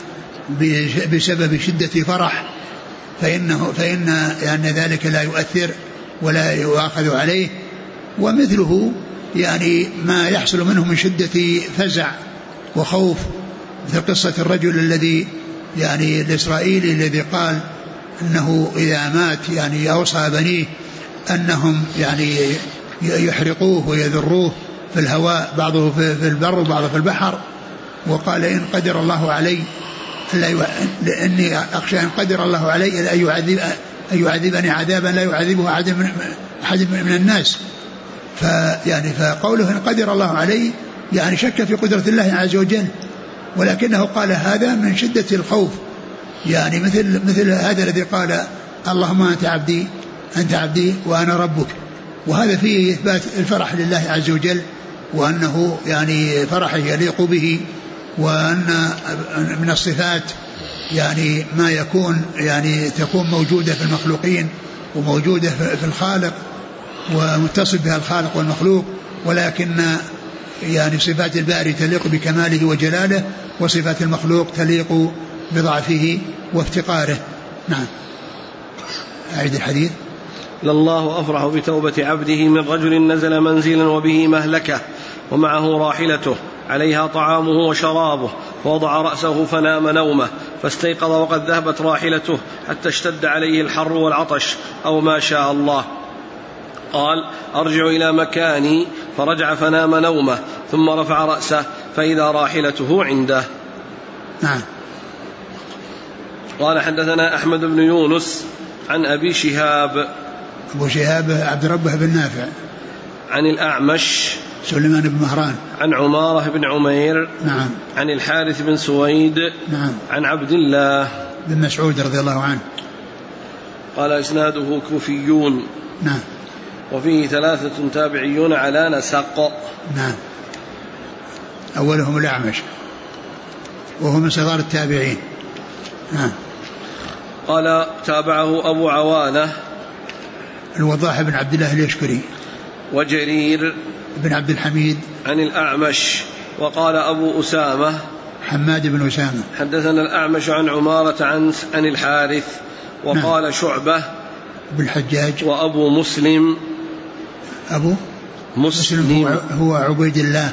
Speaker 2: بسبب شدة فرح فإن يعني ذلك لا يؤثر ولا يؤاخذ عليه. ومثله يعني ما يحصل منه من شدة فزع وخوف، مثل قصة الرجل الذي يعني الإسرائيلي الذي قال أنه إذا مات يعني أوصى بنيه أنهم يعني يحرقوه ويذروه في الهواء، بعضه في البر وبعضه في البحر، وقال إن قدر الله علي لأني أخشى إن قدر الله علي أن يعذبني عذابا لا يعذبه أحد من الناس. فيعني فقوله إن قدر الله علي يعني شك في قدرة الله عز وجل، ولكنه قال هذا من شدة الخوف، يعني مثل هذا الذي قال اللهم أنت عبدي وأنا ربك، وهذا فيه إثبات الفرح لله عز وجل، وأنه يعني فرح يليق به، وأن من الصفات يعني ما يكون يعني تكون موجودة في المخلوقين وموجودة في الخالق ومتصل بها الخالق والمخلوق، ولكن يعني صفات الباري تليق بكماله وجلاله، وصفات المخلوق تليق بضعفه وافتقاره. نعم. أعيد الحديث.
Speaker 1: لله أفرح بتوبة عبده من رجل نزل منزلا وبه مهلكة ومعه راحلته عليها طعامه وشرابه، فوضع رأسه فنام نومه، فاستيقظ وقد ذهبت راحلته حتى اشتد عليه الحر والعطش أو ما شاء الله، قال أرجع إلى مكاني، فرجع فنام نومه، ثم رفع رأسه فإذا راحلته عنده.
Speaker 2: نعم.
Speaker 1: قال حدثنا أحمد بن يونس عن أبي شهاب،
Speaker 2: أبو شهاب عبد ربه بن نافع،
Speaker 1: عن الأعمش
Speaker 2: سليمان بن مهران،
Speaker 1: عن عمارة بن عمير،
Speaker 2: نعم،
Speaker 1: عن الحارث بن سويد،
Speaker 2: نعم،
Speaker 1: عن عبد الله
Speaker 2: بن مسعود رضي الله عنه.
Speaker 1: قال إسناده كوفيون،
Speaker 2: نعم،
Speaker 1: وفيه 3 تابعيون على نسق.
Speaker 2: نعم. أولهم الأعمش وهو من صغار التابعين. نعم.
Speaker 1: قال تابعه أبو عوانة
Speaker 2: الوضاح بن عبد الله اليشكري،
Speaker 1: وجرير
Speaker 2: بن عبد الحميد
Speaker 1: عن الأعمش. وقال أبو أسامة
Speaker 2: حماد بن أسامة
Speaker 1: حدثنا الأعمش عن عمارة عن الحارث. وقال
Speaker 2: نعم.
Speaker 1: شعبة
Speaker 2: بن الحجاج.
Speaker 1: وأبو مسلم
Speaker 2: أبو مسلم هو عبيد الله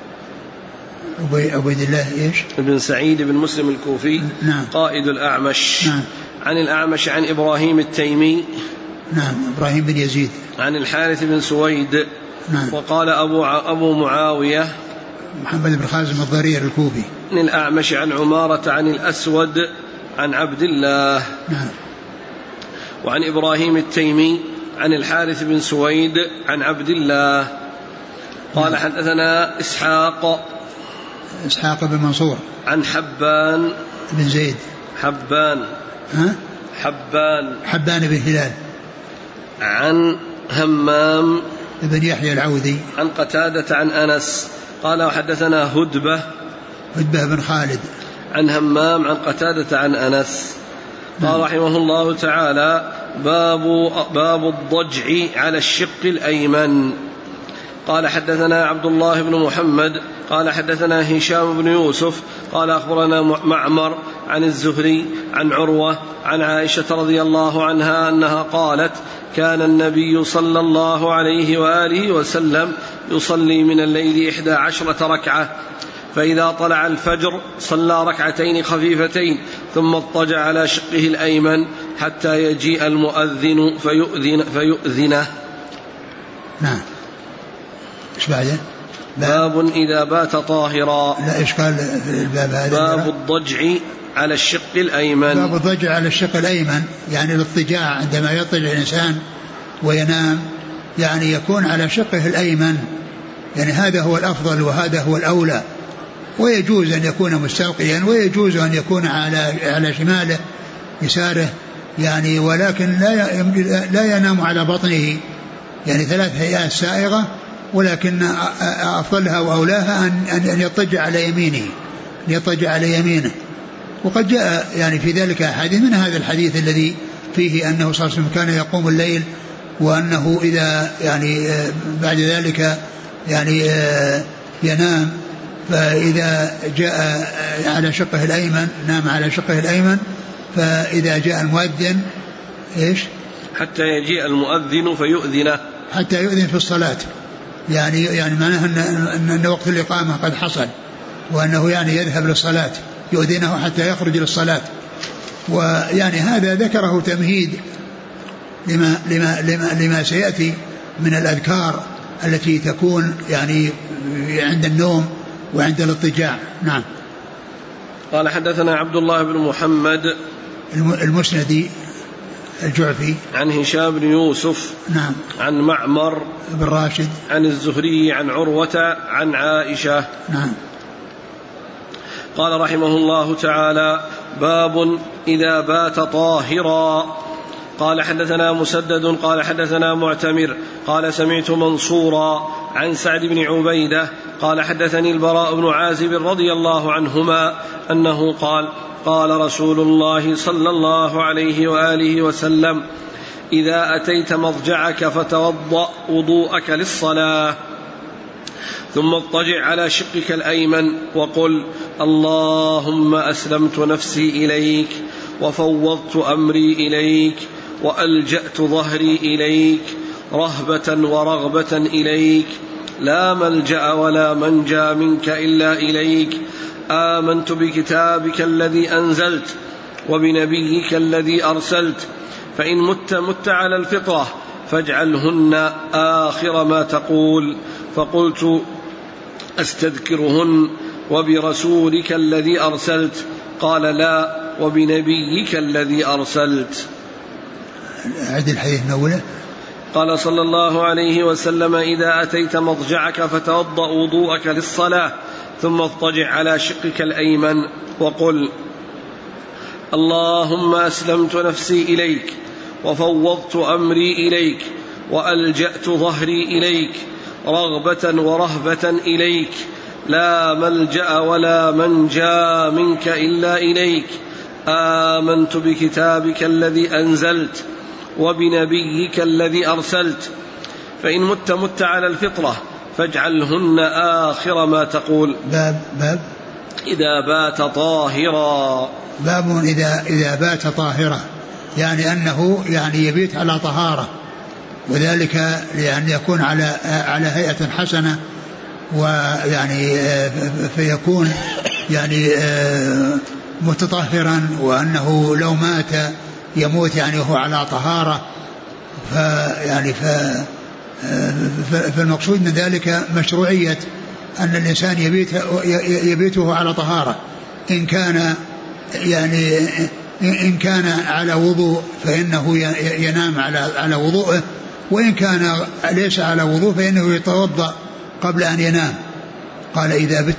Speaker 2: إيش
Speaker 1: ابن سعيد بن مسلم الكوفي.
Speaker 2: نعم.
Speaker 1: قائد الأعمش.
Speaker 2: نعم.
Speaker 1: عن الأعمش عن إبراهيم التيمي.
Speaker 2: نعم. إبراهيم بن يزيد.
Speaker 1: عن الحارث بن سويد.
Speaker 2: نعم.
Speaker 1: وقال أبو معاوية
Speaker 2: محمد بن خازم الضرير الكوفي.
Speaker 1: عن الأعمش عن عمارة عن الأسود عن عبد الله.
Speaker 2: نعم.
Speaker 1: وعن إبراهيم التيمي عن الحارث بن سويد عن عبد الله. قال
Speaker 2: نعم.
Speaker 1: حدثنا إسحاق
Speaker 2: بن منصور
Speaker 1: عن حبان
Speaker 2: بن زيد.
Speaker 1: حبان
Speaker 2: بن هلال.
Speaker 1: عن همام
Speaker 2: بن يحيى العوذي.
Speaker 1: عن قتادة عن أنس. قال وحدثنا هدبة
Speaker 2: بن خالد.
Speaker 1: عن همام عن قتادة عن أنس. قال رحمه الله تعالى باب الضجع على الشق الأيمن. قال حدثنا عبد الله بن محمد قال حدثنا هشام بن يوسف قال أخبرنا معمر عن الزهري عن عروة عن عائشة رضي الله عنها أنها قالت كان النبي صلى الله عليه وآله وسلم يصلي من الليل 11 ركعة، فإذا طلع الفجر صلى 2 ركعتين خفيفتين ثم اضطجع على شقه الأيمن حتى يجيء المؤذن فيؤذنه.
Speaker 2: نعم. ايش بعده؟
Speaker 1: باب إذا بات طاهرا.
Speaker 2: لا إشكال في الباب هذا.
Speaker 1: باب الضجع على الشق الأيمن.
Speaker 2: باب الضجع على الشق الأيمن يعني الاضطجاع عندما يطلع الإنسان وينام يعني يكون على شقه الأيمن، يعني هذا هو الأفضل وهذا هو الأولى، ويجوز أن يكون مستلقيا ويجوز أن يكون على شماله يساره يعني، ولكن لا ينام على بطنه، يعني 3 هيئات سائغة، ولكن أفضلها وأولاها أن يضطجع على يمينه، يضطجع على يمينه. وقد جاء يعني في ذلك أحاديث، من هذا الحديث الذي فيه أنه صلى الله عليه وسلم كان يقوم الليل، وأنه إذا يعني بعد ذلك يعني ينام فإذا جاء على شقه الأيمن نام على شقه الأيمن. فإذا جاء المؤذن إيش؟
Speaker 1: حتى يجيء المؤذن فيؤذنه،
Speaker 2: حتى يؤذن في الصلاة، يعني معناه أن وقت الإقامة قد حصل، وأنه يعني يذهب للصلاة، يؤذنه حتى يخرج للصلاة. ويعني هذا ذكره تمهيد لما سيأتي من الأذكار التي تكون يعني عند النوم وعند الاضطجاع. نعم.
Speaker 1: قال حدثنا عبد الله بن محمد
Speaker 2: المسندي الجعفي
Speaker 1: عن هشام بن يوسف
Speaker 2: نعم
Speaker 1: عن معمر
Speaker 2: بن راشد
Speaker 1: عن الزهري عن عروة عن عائشة
Speaker 2: نعم.
Speaker 1: قال رحمه الله تعالى: باب إذا بات طاهرا. قال حدثنا مسدد قال حدثنا معتمر قال سمعت منصورا عن سعد بن عبيدة قال حدثني البراء بن عازب رضي الله عنهما أنه قال: قال رسول الله صلى الله عليه وآله وسلم: إذا أتيت مضجعك فتوضأ وضوءك للصلاة ثم اضطجع على شقك الأيمن وقل: اللهم أسلمت نفسي إليك وفوضت أمري إليك وألجأت ظهري إليك رهبة ورغبة إليك لا ملجأ ولا منجى منك إلا إليك. آمنت بكتابك الذي أنزلت وبنبيك الذي أرسلت، فإن مت على الفطرة فاجعلهن آخر ما تقول. فقلت: أستذكرهن وبرسولك الذي أرسلت؟ قال: لا، وبنبيك الذي أرسلت.
Speaker 2: أعد الحديث من أوله.
Speaker 1: قال صلى الله عليه وسلم: إذا أتيت مضجعك فتوضأ وضوءك للصلاة ثم اضطجع على شقك الأيمن وقل: اللهم أسلمت نفسي إليك وفوضت أمري إليك وألجأت ظهري إليك رغبة ورهبة إليك لا ملجأ ولا منجى منك إلا إليك. آمنت بكتابك الذي أنزلت وبنبيك الذي أرسلت، فإن مت على الفطرة فاجعلهن آخر ما تقول.
Speaker 2: باب
Speaker 1: إذا بات طاهرا.
Speaker 2: باب إذا بات طاهرا، يعني أنه يعني يبيت على طهارة، وذلك لأن يكون على هيئة حسنة، ويعني فيكون يعني متطهرا، وأنه لو مات يموت يعني وهو على طهارة. فيعني فالمقصود من ذلك مشروعية أن الإنسان يبيته على طهارة، إن كان على وضوء فإنه ينام على وضوءه، وإن كان ليس على وضوء فإنه يتوضأ قبل أن ينام. قال: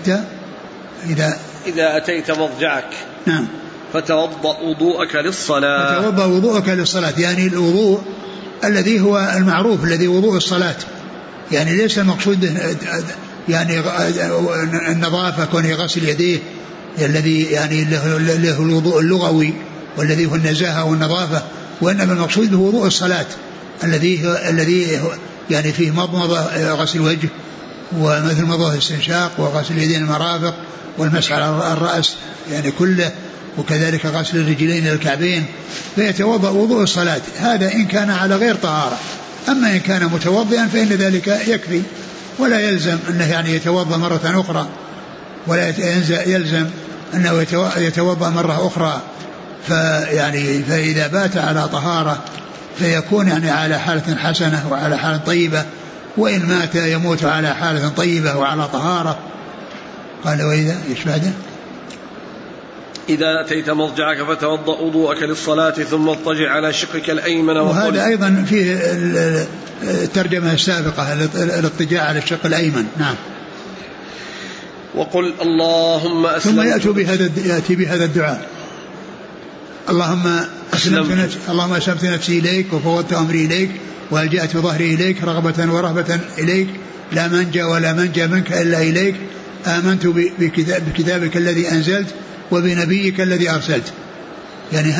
Speaker 2: إذا
Speaker 1: أتيت مضجعك
Speaker 2: نعم
Speaker 1: فتوضأ وضوءك للصلاة.
Speaker 2: فتوضأ وضوءك للصلاة، يعني الوضوء الذي هو المعروف، الذي وضوء الصلاة، يعني ليس المقصود يعني النظافة كون يغسل يديه الذي يعني له الوضوء اللغوي والذي هو النزاهة والنظافة، وإنما المقصود هو وضوء الصلاة الذي يعني فيه مضمضة غسل وجه، ومثل مضمضة الاستنشاق، وغسل اليدين المرافق، والمسح على الرأس يعني كله، وكذلك غسل الرجلين إلى الكعبين، فيتوضأ وضوء الصلاة. هذا إن كان على غير طهارة. أما إن كان متوضئا فإن ذلك يكفي، ولا يلزم أنه يعني يتوضأ مرة أخرى، ولا يلزم أنه يتوضأ مرة أخرى. فإذا بات على طهارة فيكون يعني على حالة حسنة وعلى حالة طيبة، وإن مات يموت على حالة طيبة وعلى طهارة. قال: وإذا يشبهده
Speaker 1: إذا أتيت مضجعك فتوضأ وضوءك للصلاة ثم اضطجع على شقك الأيمن.
Speaker 2: وهذا أيضا فيه الترجمة السابقة، الاضطجاع على الشق الأيمن. نعم.
Speaker 1: وقل: اللهم
Speaker 2: ثم يأتي بهذا الدعاء: اللهم أسلمت نفسي إليك وفوضت أمري إليك وألجأت ظهري إليك رغبة ورهبة إليك لا منجى ولا منجى منك إلا إليك. آمنت بكتابك الذي أنزلت وبنبيك الذي أرسلت. يعني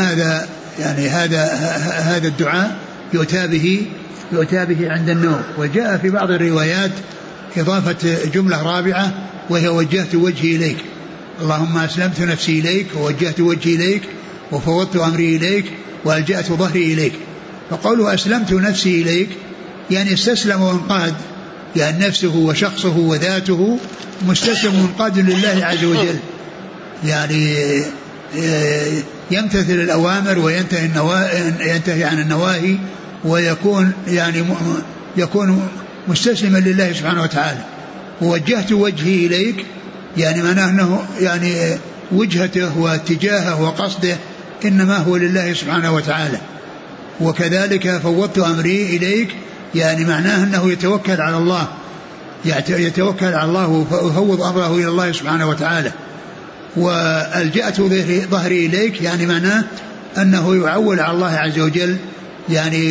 Speaker 2: هذا الدعاء يؤتى به عند النوم. وجاء في بعض الروايات إضافة جملة رابعة وهي وجهت وجهي إليك. اللهم أسلمت نفسي إليك ووجهت وجهي إليك وفوضت أمري إليك وألجأت ظهري إليك. فقوله أسلمت نفسي إليك يعني استسلم وانقاد، يعني نفسه وشخصه وذاته مستسلم وانقاد لله عز وجل، يعني يمتثل الأوامر وينتهي عن النواهي، ويكون يعني يكون مستسلما لله سبحانه وتعالى. ووجهت وجهي إليك يعني معناه أنه يعني وجهته واتجاهه وقصده إنما هو لله سبحانه وتعالى. وكذلك فوضت أمري إليك يعني معناه أنه يتوكل على الله، يتوكل على الله ويفوض أمره إلى الله سبحانه وتعالى. وألجأت ظهري إليك يعني معناه أنه يعول على الله عز وجل، يعني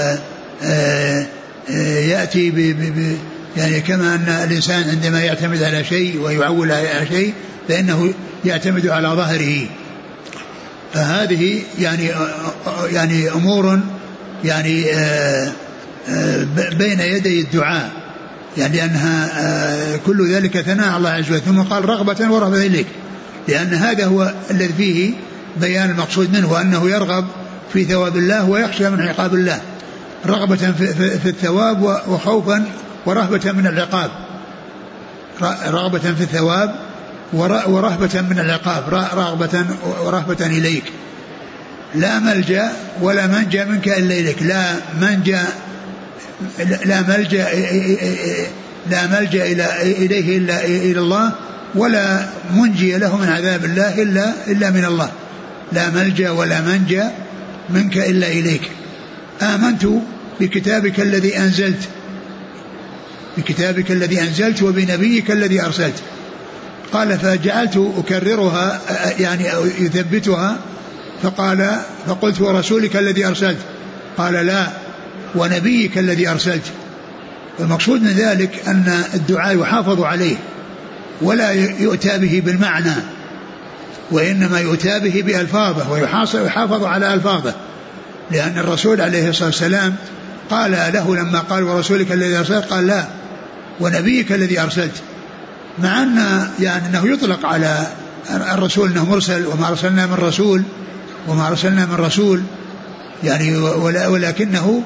Speaker 2: يأتي يعني كما أن الإنسان عندما يعتمد على شيء ويعول على شيء فإنه يعتمد على ظهره. فهذه يعني أمور يعني بين يدي الدعاء، يعني أنها كل ذلك ثناء على الله عز وجل. ثم قال رغبة ورهبة إليك، لأن هذا هو الذي فيه بيان المقصود منه، وأنه يرغب في ثواب الله ويخشى من عقاب الله، رغبة في الثواب وخوفا ورهبة من العقاب، رغبة في الثواب ورهبة من العقاب، رغبة ورهبة إليك. لا ملجأ ولا منجا منك إلا إليك، لا ملجأ إليه إلا إلى الله، ولا منجي له من عذاب الله إلا من الله. لا ملجأ ولا منجا منك إلا إليك. آمنت بكتابك الذي أنزلت وبنبيك الذي أرسلت. قال فجعلت أكررها يعني يثبتها، فقلت ورسولك الذي أرسلت، قال لا ونبيك الذي أرسلت. والمقصود من ذلك أن الدعاء يحافظ عليه ولا يؤتى به بالمعنى، وإنما يؤتى به بألفاظه ويحافظ على ألفاظه، لأن الرسول عليه الصلاة والسلام قال له لما قال ورسولك الذي أرسلت قال لا ونبيك الذي أرسلت، مع أن يعني أنه يطلق على الرسول أنه مرسل وما أرسلنا من رسول يعني، ولكنه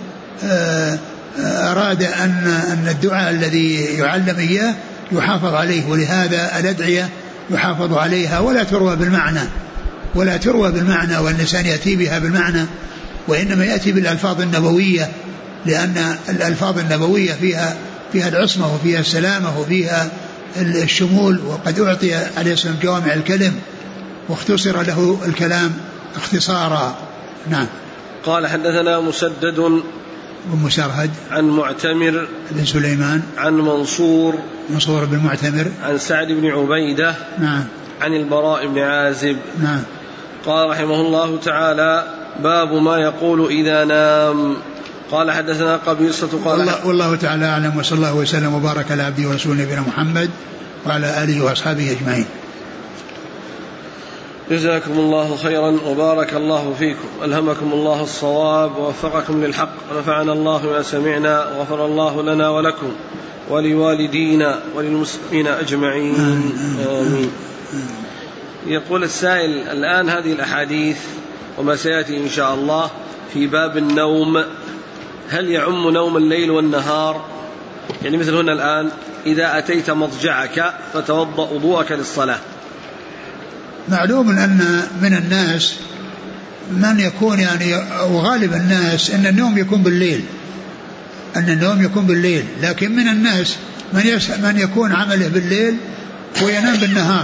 Speaker 2: أراد أن الدعاء الذي يعلم إياه يحافظ عليه، ولهذا الأدعية يحافظ عليها ولا تروى بالمعنى واللسان يأتي بها بالمعنى، وإنما يأتي بالألفاظ النبوية، لأن الألفاظ النبوية فيها العصمة وفيها السلامة وفيها الشمول، وقد أعطي عليه السلام جوامع الكلم واختصر له الكلام اختصارا. نعم.
Speaker 1: قال حدثنا مسدد
Speaker 2: ومسرهد
Speaker 1: عن معتمر
Speaker 2: بن سليمان
Speaker 1: عن منصور
Speaker 2: بن معتمر
Speaker 1: عن سعد بن عبيدة
Speaker 2: نعم
Speaker 1: عن البراء بن عازب
Speaker 2: نعم.
Speaker 1: قال رحمه الله تعالى باب ما يقول إذا نام. قال حدثنا قبيصة قال
Speaker 2: والله تعالى أعلم، وصلى الله وسلم وبارك على عبده ورسوله نبينا محمد وعلى آله وأصحابه أجمعين.
Speaker 1: جزاكم الله خيرا وبارك الله فيكم، ألهمكم الله الصواب ووفقكم للحق، ونفعنا الله بما سمعنا، وغفر الله لنا ولكم ولوالدينا وللمسلمين أجمعين آمين. يقول السائل الآن هذه الأحاديث وما سيأتي إن شاء الله في باب النوم هل يعم نوم الليل والنهار؟ يعني مثل هنا الآن إذا أتيت مضجعك فتوضأ وضوءك للصلاة.
Speaker 2: معلوم أن من الناس من يكون يعني وغالب الناس أن النوم يكون بالليل، لكن من الناس من يكون عمله بالليل وينام بالنهار،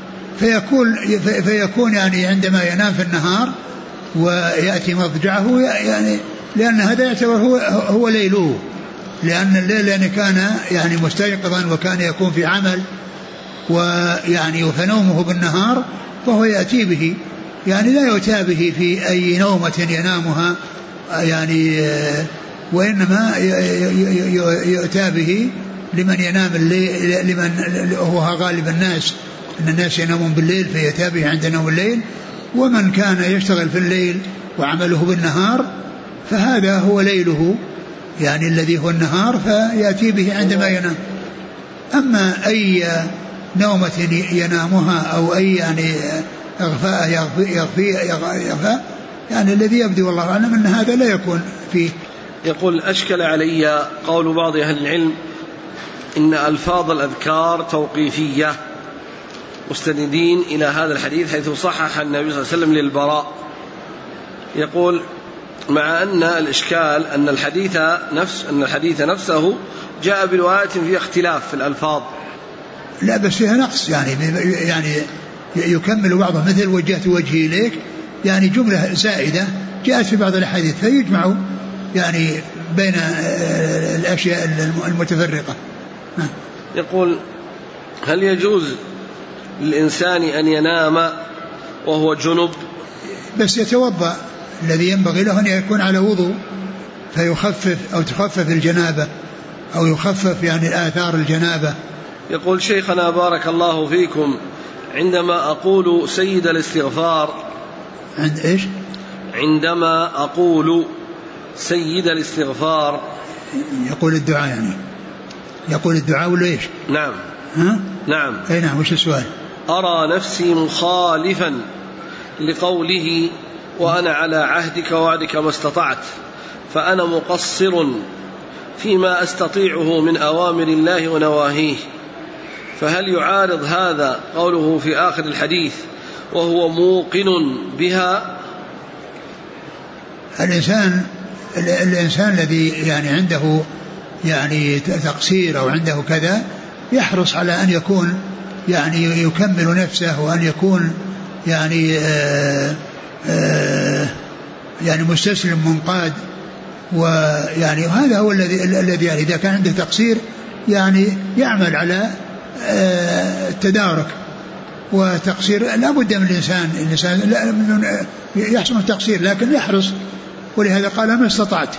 Speaker 2: فيكون يعني عندما ينام في النهار ويأتي مضجعه يعني لأن هذا يعتبر هو ليله، لأن الليل يعني كان يعني مستيقظا وكان يكون في عمل، ويعني فنومه بالنهار فهو يأتي به، يعني لا يؤتى به في أي نومة ينامها يعني، وإنما يؤتى به لمن ينام الليل، لمن هو غالب الناس أن الناس ينامون بالليل فيؤتى به عند نوم الليل، ومن كان يشتغل في الليل وعمله بالنهار فهذا هو ليله يعني الذي هو النهار، فيأتي به عندما ينام. أما نومة ينامها أو أي يعني إغفاء يعني الذي يبدو والله أعلم أن هذا لا يكون فيه.
Speaker 1: يقول أشكل علي قول بعض أهل العلم إن ألفاظ الأذكار توقيفية مستندين إلى هذا الحديث حيث صحح النبي صلى الله عليه وسلم للبراء. يقول مع أن الإشكال أن الحديث نفسه جاء برواية فيها اختلاف في الألفاظ.
Speaker 2: لا بس فيها نقص يعني يكمل بعضه مثل وجهت وجهي إليك يعني جملة زائدة جاءت في بعض الأحاديث فيجمع يعني بين الأشياء المتفرقة.
Speaker 1: يقول هل يجوز للإنسان أن ينام وهو جنب؟
Speaker 2: بس يتوضأ، الذي ينبغي له أن يكون على وضوء فيخفف أو تخفف الجنابة أو يخفف يعني آثار الجنابة.
Speaker 1: يقول شيخنا بارك الله فيكم عندما أقول سيد الاستغفار
Speaker 2: عند إيش؟
Speaker 1: عندما أقول سيد الاستغفار
Speaker 2: يقول الدعاء يعني يقول الدعاء ولا إيش؟
Speaker 1: نعم. نعم.
Speaker 2: أي نعم. وش السؤال؟
Speaker 1: أرى نفسي مخالفا لقوله وأنا على عهدك ووعدك ما استطعت فأنا مقصر فيما أستطيعه من أوامر الله ونواهيه، فهل يعارض هذا قوله في آخر الحديث وهو موقن بها؟
Speaker 2: الإنسان الذي يعني عنده يعني تقصير أو عنده كذا يحرص على أن يكون يعني يكمل نفسه وأن يكون يعني مستسلم منقاد، ويعني هذا هو الذي يعني إذا كان عنده تقصير يعني يعمل على التدارك وتقصير. لا بد من الإنسان يحسن التقصير لكن يحرص، ولهذا قال ما استطعت.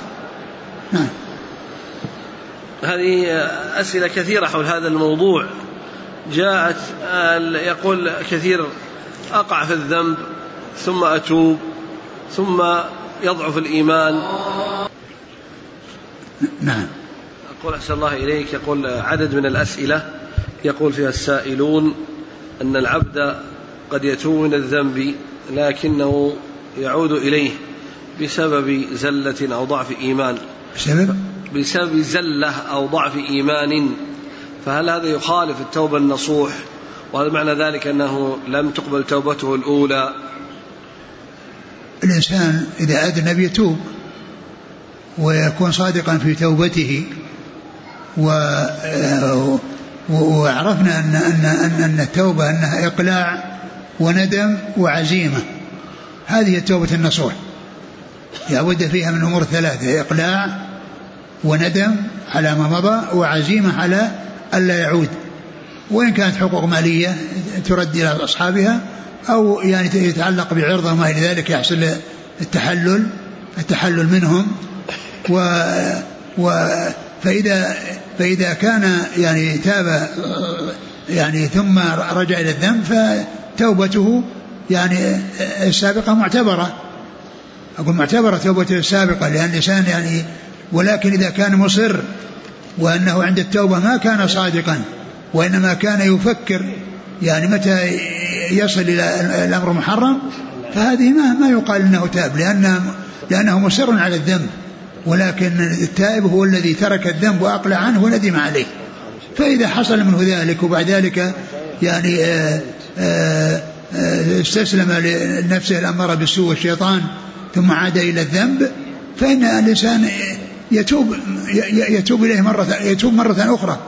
Speaker 1: هذه أسئلة كثيرة حول هذا الموضوع جاءت. يقول كثير أقع في الذنب ثم أتوب ثم يضعف الإيمان.
Speaker 2: نعم.
Speaker 1: أقول أحسن الله إليك. يقول عدد من الأسئلة يقول فيها السائلون أن العبد قد يتوب من الذنب لكنه يعود إليه بسبب زلة أو ضعف إيمان. بسبب زلة أو ضعف إيمان، فهل هذا يخالف التوبة النصوح؟ وهذا معنى ذلك أنه لم تقبل توبته الأولى؟
Speaker 2: الإنسان إذا أذنب يتوب ويكون صادقا في توبته، وعرفنا أن التوبة أنها إقلاع وندم وعزيمة. هذه التوبة النصوح يعود فيها من أمور ثلاثة: إقلاع وندم على ما مضى وعزيمة على ألا يعود. وإن كانت حقوق مالية ترد إلى أصحابها أو يعني يتعلق بعرضه ما إلى ذلك يحصل التحلل منهم. فإذا كان يعني تاب يعني ثم رجع إلى الذنب فتوبته يعني السابقة معتبرة. أقول معتبرة توبته السابقة، لأن الإنسان يعني ولكن إذا كان مصر وأنه عند التوبة ما كان صادقا وإنما كان يفكر يعني متى يصل إلى الأمر محرم، فهذه ما يقال أنه تاب لأنه مصر على الذنب. ولكن التائب هو الذي ترك الذنب وأقلع عنه وندم عليه. فإذا حصل منه ذلك وبعد ذلك يعني استسلم لنفسه الأمارة بالسوء والشيطان ثم عاد إلى الذنب، فإن الإنسان يتوب إليه مرة أخرى.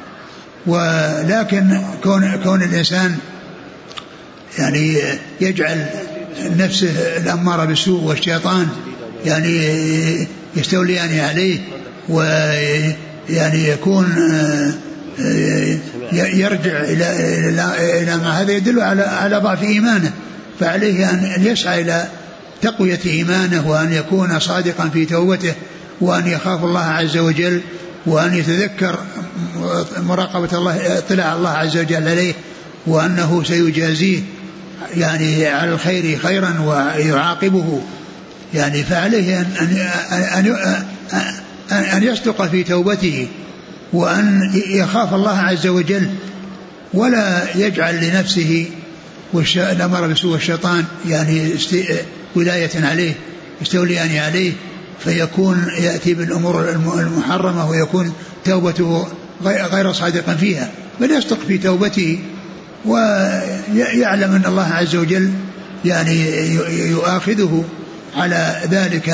Speaker 2: ولكن كون الإنسان يعني يجعل نفسه الأمارة بالسوء والشيطان يعني يستوليان عليه ويعني يكون يرجع إلى ما هذا يدل على ضعف إيمانه. فعليه أن يسعى إلى تقوية إيمانه وأن يكون صادقا في توبته وأن يخاف الله عز وجل وأن يتذكر مراقبة الله، اطلاع الله عز وجل عليه، وأنه سيجازيه يعني على الخير خيرا ويعاقبه. يعني فعليه أن يصدق في توبته وأن يخاف الله عز وجل ولا يجعل لنفسه الأمر بالسوء والشيطان يعني ولاية عليه يستوليان عليه، فيكون يأتي بالأمور المحرمة ويكون توبته غير صادق فيها، بل يصدق في توبته ويعلم أن الله عز وجل يعني يؤاخذه على ذلك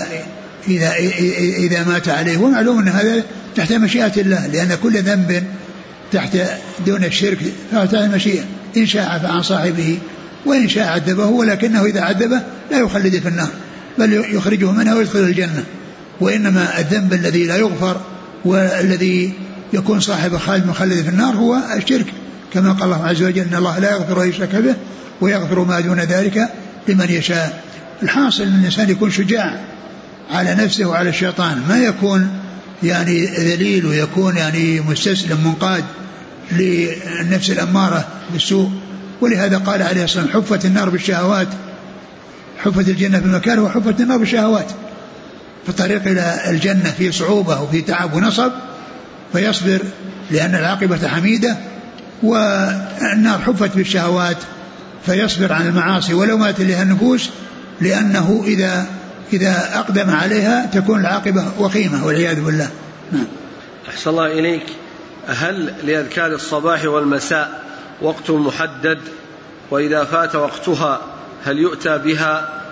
Speaker 2: إذا مات عليه. ومعلوم أن هذا تحت مشيئة الله، لأن كل ذنب تحت دون الشرك تحت المشيئة، إن شاء عفى عن صاحبه وإن شاء عذبه، ولكنه إذا عذبه لا يخلد في النار بل يخرجه منها ويدخله الجنة. وإنما الذنب الذي لا يغفر والذي يكون صاحب خالد مخلد في النار هو الشرك، كما قال الله عز وجل: إن الله لا يغفر أن يشرك به ويغفر ما دون ذلك لمن يشاء. الحاصل أن الإنسان يكون شجاع على نفسه وعلى الشيطان، ما يكون يعني ذليل ويكون يعني مستسلم منقاد للنفس الأمارة بالسوء. ولهذا قال عليه الصلاة والسلام: حفت النار بالشهوات، حفت الجنة بالمكاره وحفت النار بالشهوات. في الطريق إلى الجنة في صعوبة وفي تعب ونصب فيصبر لأن العاقبة حميدة، والنار حفت بالشهوات فيصبر عن المعاصي ولو مات لها النفوس، لأنه إذا أقدم عليها تكون العاقبة وخيمة والعياذ بالله. نعم.
Speaker 1: أحسن الله إليك. هل لأذكار الصباح والمساء وقت محدد؟ وإذا فات وقتها هل يؤتى بها؟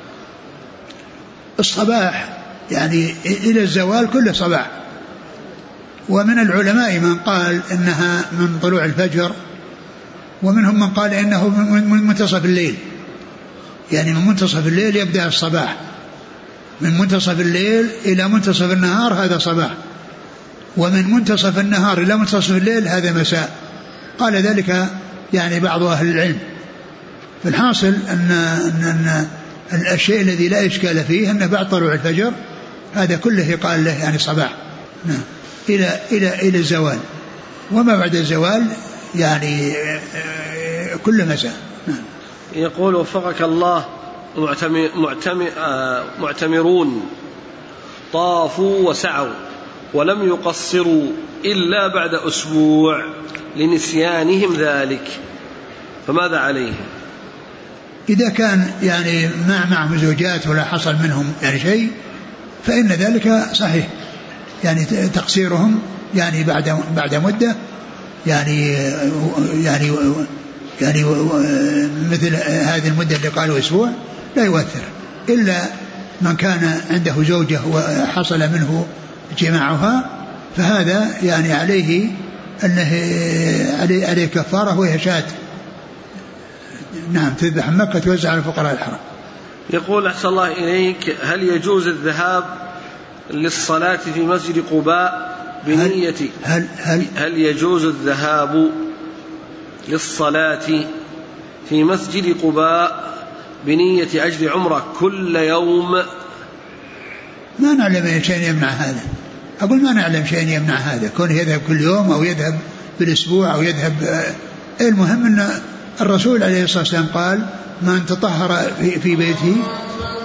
Speaker 2: الصباح يعني إلى الزوال كل صباح، ومن العلماء من قال إنها من طلوع الفجر، ومنهم من قال إنه من منتصف الليل، يعني من منتصف الليل يبدأ الصباح، من منتصف الليل إلى منتصف النهار هذا صباح، ومن منتصف النهار إلى منتصف الليل هذا مساء. قال ذلك يعني بعض أهل العلم. فالحاصل أن الشيء الذي لا إشكال فيه أن بعد طلوع الفجر هذا كله يقال له يعني صباح. نعم. إلى الزوال، وما بعد الزوال يعني كل مساء. نعم.
Speaker 1: يقول: وفقك الله، معتمرون طافوا وسعوا ولم يقصروا إلا بعد أسبوع لنسيانهم ذلك، فماذا عليهم؟
Speaker 2: إذا كان يعني معهم زوجات ولا حصل منهم يعني شيء فإن ذلك صحيح، يعني تقصيرهم يعني بعد مدة يعني مثل هذه المدة اللي قالوا أسبوع لا يؤثر، إلا من كان عنده زوجة وحصل منه جماعها فهذا يعني عليه أنه عليه كفارة وهي شاة. نعم، تذبح مكة توزع على الفقراء الحرام.
Speaker 1: يقول: أحسن الله إليك، هل يجوز الذهاب للصلاة في مسجد قباء بنية هل يجوز الذهاب للصلاة في مسجد قباء بنية أجر عمرة كل يوم؟
Speaker 2: ما نعلم شيء يمنع هذا، أقول ما نعلم شيء يمنع هذا، كونه يذهب كل يوم أو يذهب بالأسبوع أو يذهب. المهم أن الرسول عليه الصلاة والسلام قال: من تطهر في بيته